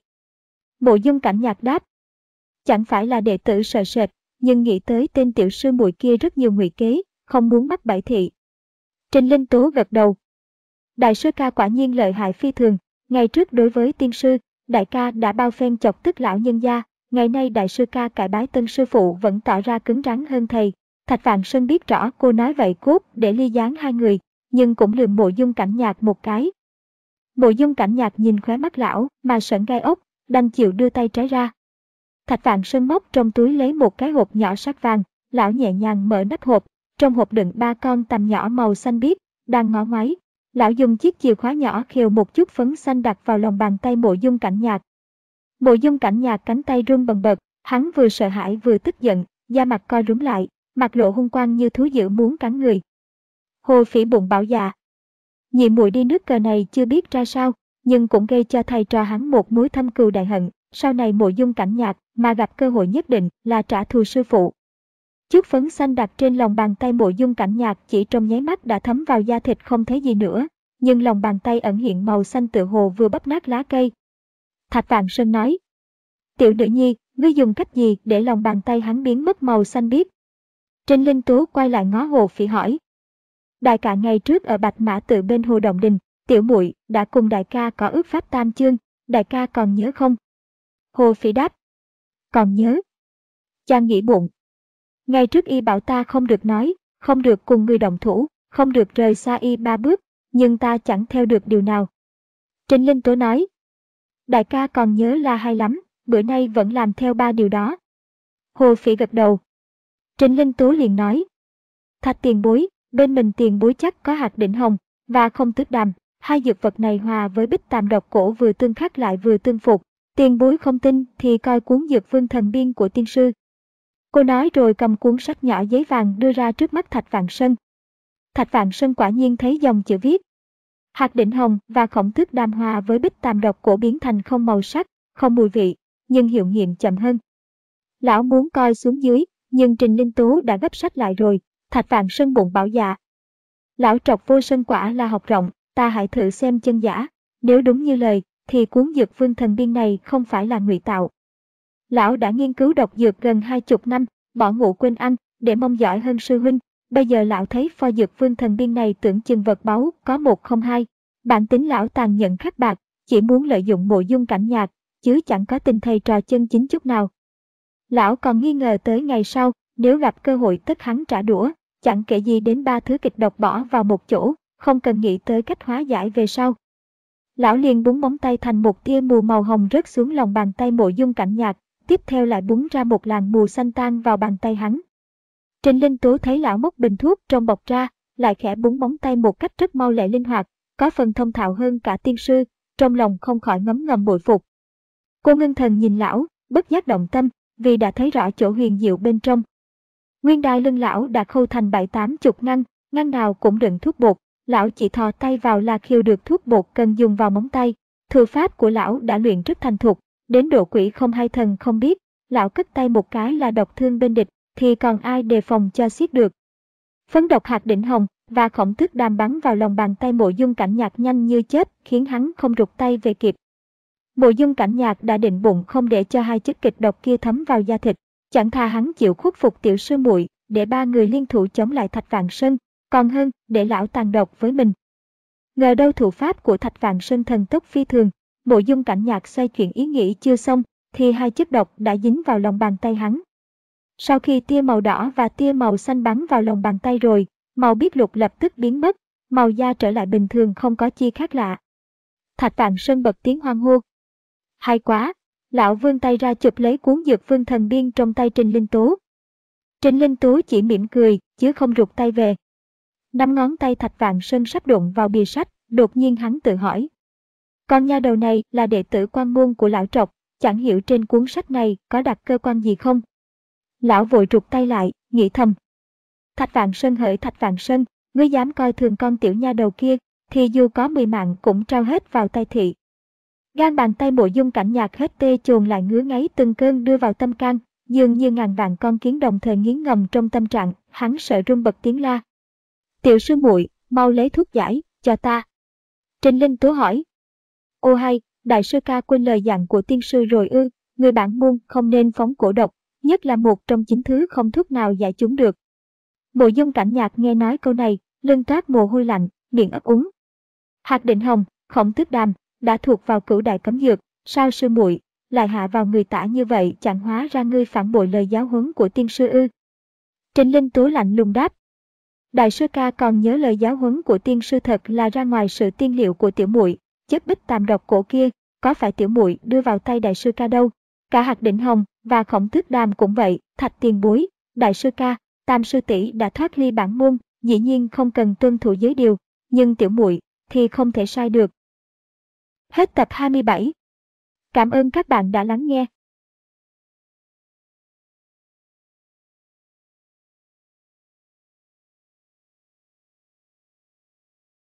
Mộ Dung Cảnh Nhạc đáp. Chẳng phải là đệ tử sợ sệt, nhưng nghĩ tới tên tiểu sư muội kia rất nhiều ngụy kế, không muốn mắc bẫy thị. Trình Linh Tố gật đầu. Đại sư ca quả nhiên lợi hại phi thường, ngày trước đối với tiên sư, đại ca đã bao phen chọc tức lão nhân gia, ngày nay đại sư ca cải bái tân sư phụ vẫn tỏ ra cứng rắn hơn thầy. Thạch Vạn Sơn biết rõ cô nói vậy cốt để ly gián hai người, nhưng cũng lườm Mộ Dung Cảnh Nhạc một cái. Mộ Dung Cảnh Nhạc nhìn khóe mắt lão mà sởn gai ốc, đành chịu đưa tay trái ra. Thạch Vạn Sơn móc trong túi lấy một cái hộp nhỏ sắc vàng, lão nhẹ nhàng mở nắp hộp, trong hộp đựng ba con tằm nhỏ màu xanh biếc, đang ngó ngoáy. Lão dùng chiếc chìa khóa nhỏ khều một chút phấn xanh đặt vào lòng bàn tay Mộ Dung Cảnh Nhạc. Mộ Dung Cảnh Nhạc cánh tay run bần bật, hắn vừa sợ hãi vừa tức giận, da mặt co rúm lại, mặt lộ hung quang như thú dữ muốn cắn người. Hồ Phỉ bụng bảo dạ. Nhị muội đi nước cờ này chưa biết ra sao, nhưng cũng gây cho thầy trò hắn một mối thâm cừu đại hận, sau này Mộ Dung Cảnh Nhạc mà gặp cơ hội nhất định là trả thù sư phụ. Chút phấn xanh đặt trên lòng bàn tay Mộ Dung Cảnh Nhạc chỉ trong nháy mắt đã thấm vào da thịt không thấy gì nữa, nhưng lòng bàn tay ẩn hiện màu xanh tựa hồ vừa bắp nát lá cây. Thạch Vạn Sơn nói. Tiểu nữ nhi, ngươi dùng cách gì để lòng bàn tay hắn biến mất màu xanh biếc? Trình Linh Tố quay lại ngó Hồ Phỉ hỏi. Đại ca ngày trước ở Bạch Mã Tự bên Hồ Động Đình, tiểu muội đã cùng đại ca có ước pháp tam chương, đại ca còn nhớ không? Hồ Phỉ đáp. Còn nhớ. Chàng nghĩ bụng. Ngày trước y bảo ta không được nói, không được cùng người động thủ, không được rời xa y ba bước, nhưng ta chẳng theo được điều nào. Trình Linh Tố nói. Đại ca còn nhớ là hay lắm, bữa nay vẫn làm theo ba điều đó. Hồ Phỉ gật đầu. Trình Linh Tố liền nói. Thạch tiền bối, bên mình tiền bối chắc có hạt đỉnh hồng và không tước đàm, hai dược vật này hòa với bích tàm độc cổ vừa tương khắc lại vừa tương phục. Tiền bối không tin thì coi cuốn Dược Vương Thần Biên của tiên sư. Cô nói rồi cầm cuốn sách nhỏ giấy vàng đưa ra trước mắt Thạch Vạn Sơn. Thạch Vạn Sơn quả nhiên thấy dòng chữ viết. Hạt đỉnh hồng và khổng tước đàm hòa với bích tàm độc cổ biến thành không màu sắc, không mùi vị, nhưng hiệu nghiệm chậm hơn. Lão muốn coi xuống dưới, nhưng Trình Linh Tố đã gấp sách lại rồi. Thạch Vạn Sơn bụng bảo dạ. Lão trọc vô sân quả là học rộng, ta hãy thử xem chân giả, nếu đúng như lời, thì cuốn Dược Vương Thần Biên này không phải là ngụy tạo. Lão đã nghiên cứu độc dược gần hai chục năm, bỏ ngủ quên ăn, để mong giỏi hơn sư huynh. Bây giờ lão thấy pho Dược Vương Thần Biên này tưởng chừng vật báu có một không hai. Bản tính lão tàn nhẫn khắc bạc, chỉ muốn lợi dụng Mộ Dung Cảnh Nhạc, chứ chẳng có tình thầy trò chân chính chút nào. Lão còn nghi ngờ tới ngày sau, nếu gặp cơ hội tất hắn trả đũa, chẳng kể gì đến ba thứ kịch độc bỏ vào một chỗ, không cần nghĩ tới cách hóa giải về sau. Lão liền búng móng tay thành một tia mù màu hồng rớt xuống lòng bàn tay Mộ Dung Cảnh Nhạc, tiếp theo lại búng ra một làn mù xanh tan vào bàn tay hắn. Trình Linh Tố thấy lão móc bình thuốc trong bọc ra, lại khẽ búng móng tay một cách rất mau lẹ linh hoạt, có phần thông thạo hơn cả tiên sư, trong lòng không khỏi ngấm ngầm bội phục. Cô ngưng thần nhìn lão, bất giác động tâm, vì đã thấy rõ chỗ huyền diệu bên trong. Nguyên đai lưng lão đã khâu thành bảy tám chục ngăn, ngăn nào cũng đựng thuốc bột. Lão chỉ thò tay vào là khiêu được thuốc bột cần dùng vào móng tay. Thư pháp của lão đã luyện rất thành thục, đến độ quỷ không hay thần không biết. Lão cất tay một cái là độc thương bên địch, thì còn ai đề phòng cho xiết được. Phấn độc hạt đỉnh hồng và khổng tước đàm bắn vào lòng bàn tay Mộ Dung Cảnh Nhạc nhanh như chớp, khiến hắn không rụt tay về kịp. Mộ Dung Cảnh Nhạc đã định bụng không để cho hai chất kịch độc kia thấm vào da thịt, chẳng thà hắn chịu khuất phục tiểu sư muội để ba người liên thủ chống lại Thạch Vạn Sơn, còn hơn để lão tàn độc với mình. Ngờ đâu thủ pháp của Thạch Vạn Sơn thần tốc phi thường, Mộ Dung Cảnh Nhạc xoay chuyển ý nghĩ chưa xong, thì hai chất độc đã dính vào lòng bàn tay hắn. Sau khi tia màu đỏ và tia màu xanh bắn vào lòng bàn tay rồi, màu biếc lục lập tức biến mất, màu da trở lại bình thường không có chi khác lạ. Thạch Vạn Sơn bật tiếng hoan hô. Hay quá! Lão vươn tay ra chụp lấy cuốn Dược Vương Thần Biên trong tay Trình Linh Tố, Trình Linh Tú chỉ mỉm cười, chứ không rụt tay về. Năm ngón tay Thạch Vạn Sơn sắp đụng vào bìa sách, đột nhiên hắn tự hỏi. Con nha đầu này là đệ tử quan môn của lão trọc, chẳng hiểu trên cuốn sách này có đặt cơ quan gì không? Lão vội rụt tay lại, nghĩ thầm. Thạch Vạn Sơn hỡi Thạch Vạn Sơn, ngươi dám coi thường con tiểu nha đầu kia, thì dù có mười mạng cũng trao hết vào tay thị. Gan bàn tay Mộ Dung Cảnh Nhạc hết tê chồn lại ngứa ngáy từng cơn đưa vào tâm can, dường như ngàn vạn con kiến đồng thời nghiến ngầm trong tâm trạng, hắn sợ run bật tiếng la. Tiểu sư muội, mau lấy thuốc giải, cho ta. Trình Linh Tú hỏi. Ô hay, đại sư ca quên lời dặn của tiên sư rồi ư, người bản môn không nên phóng cổ độc, nhất là một trong chín thứ không thuốc nào giải chúng được. Mộ Dung Cảnh Nhạc nghe nói câu này, lưng toát mồ hôi lạnh, miệng ấp úng. Hạc Định Hồng, Khổng Tước Đàm đã thuộc vào cửu đại cấm dược, sao sư muội lại hạ vào người tả như vậy, chẳng hóa ra ngươi phản bội lời giáo huấn của tiên sư ư? Trình Linh Tú lạnh lùng đáp. Đại sư ca còn nhớ lời giáo huấn của tiên sư thật là ra ngoài sự tiên liệu của tiểu muội, chất bích tàm độc cổ kia, có phải tiểu muội đưa vào tay đại sư ca đâu? Cả Hạc Định Hồng và Khổng Tước Đàm cũng vậy, Thạch tiền bối, đại sư ca, Tam sư tỷ đã thoát ly bản môn, dĩ nhiên không cần tuân thủ giới điều, nhưng tiểu muội thì không thể sai được. Hết tập hai mươi bảy. Cảm ơn các bạn đã lắng nghe.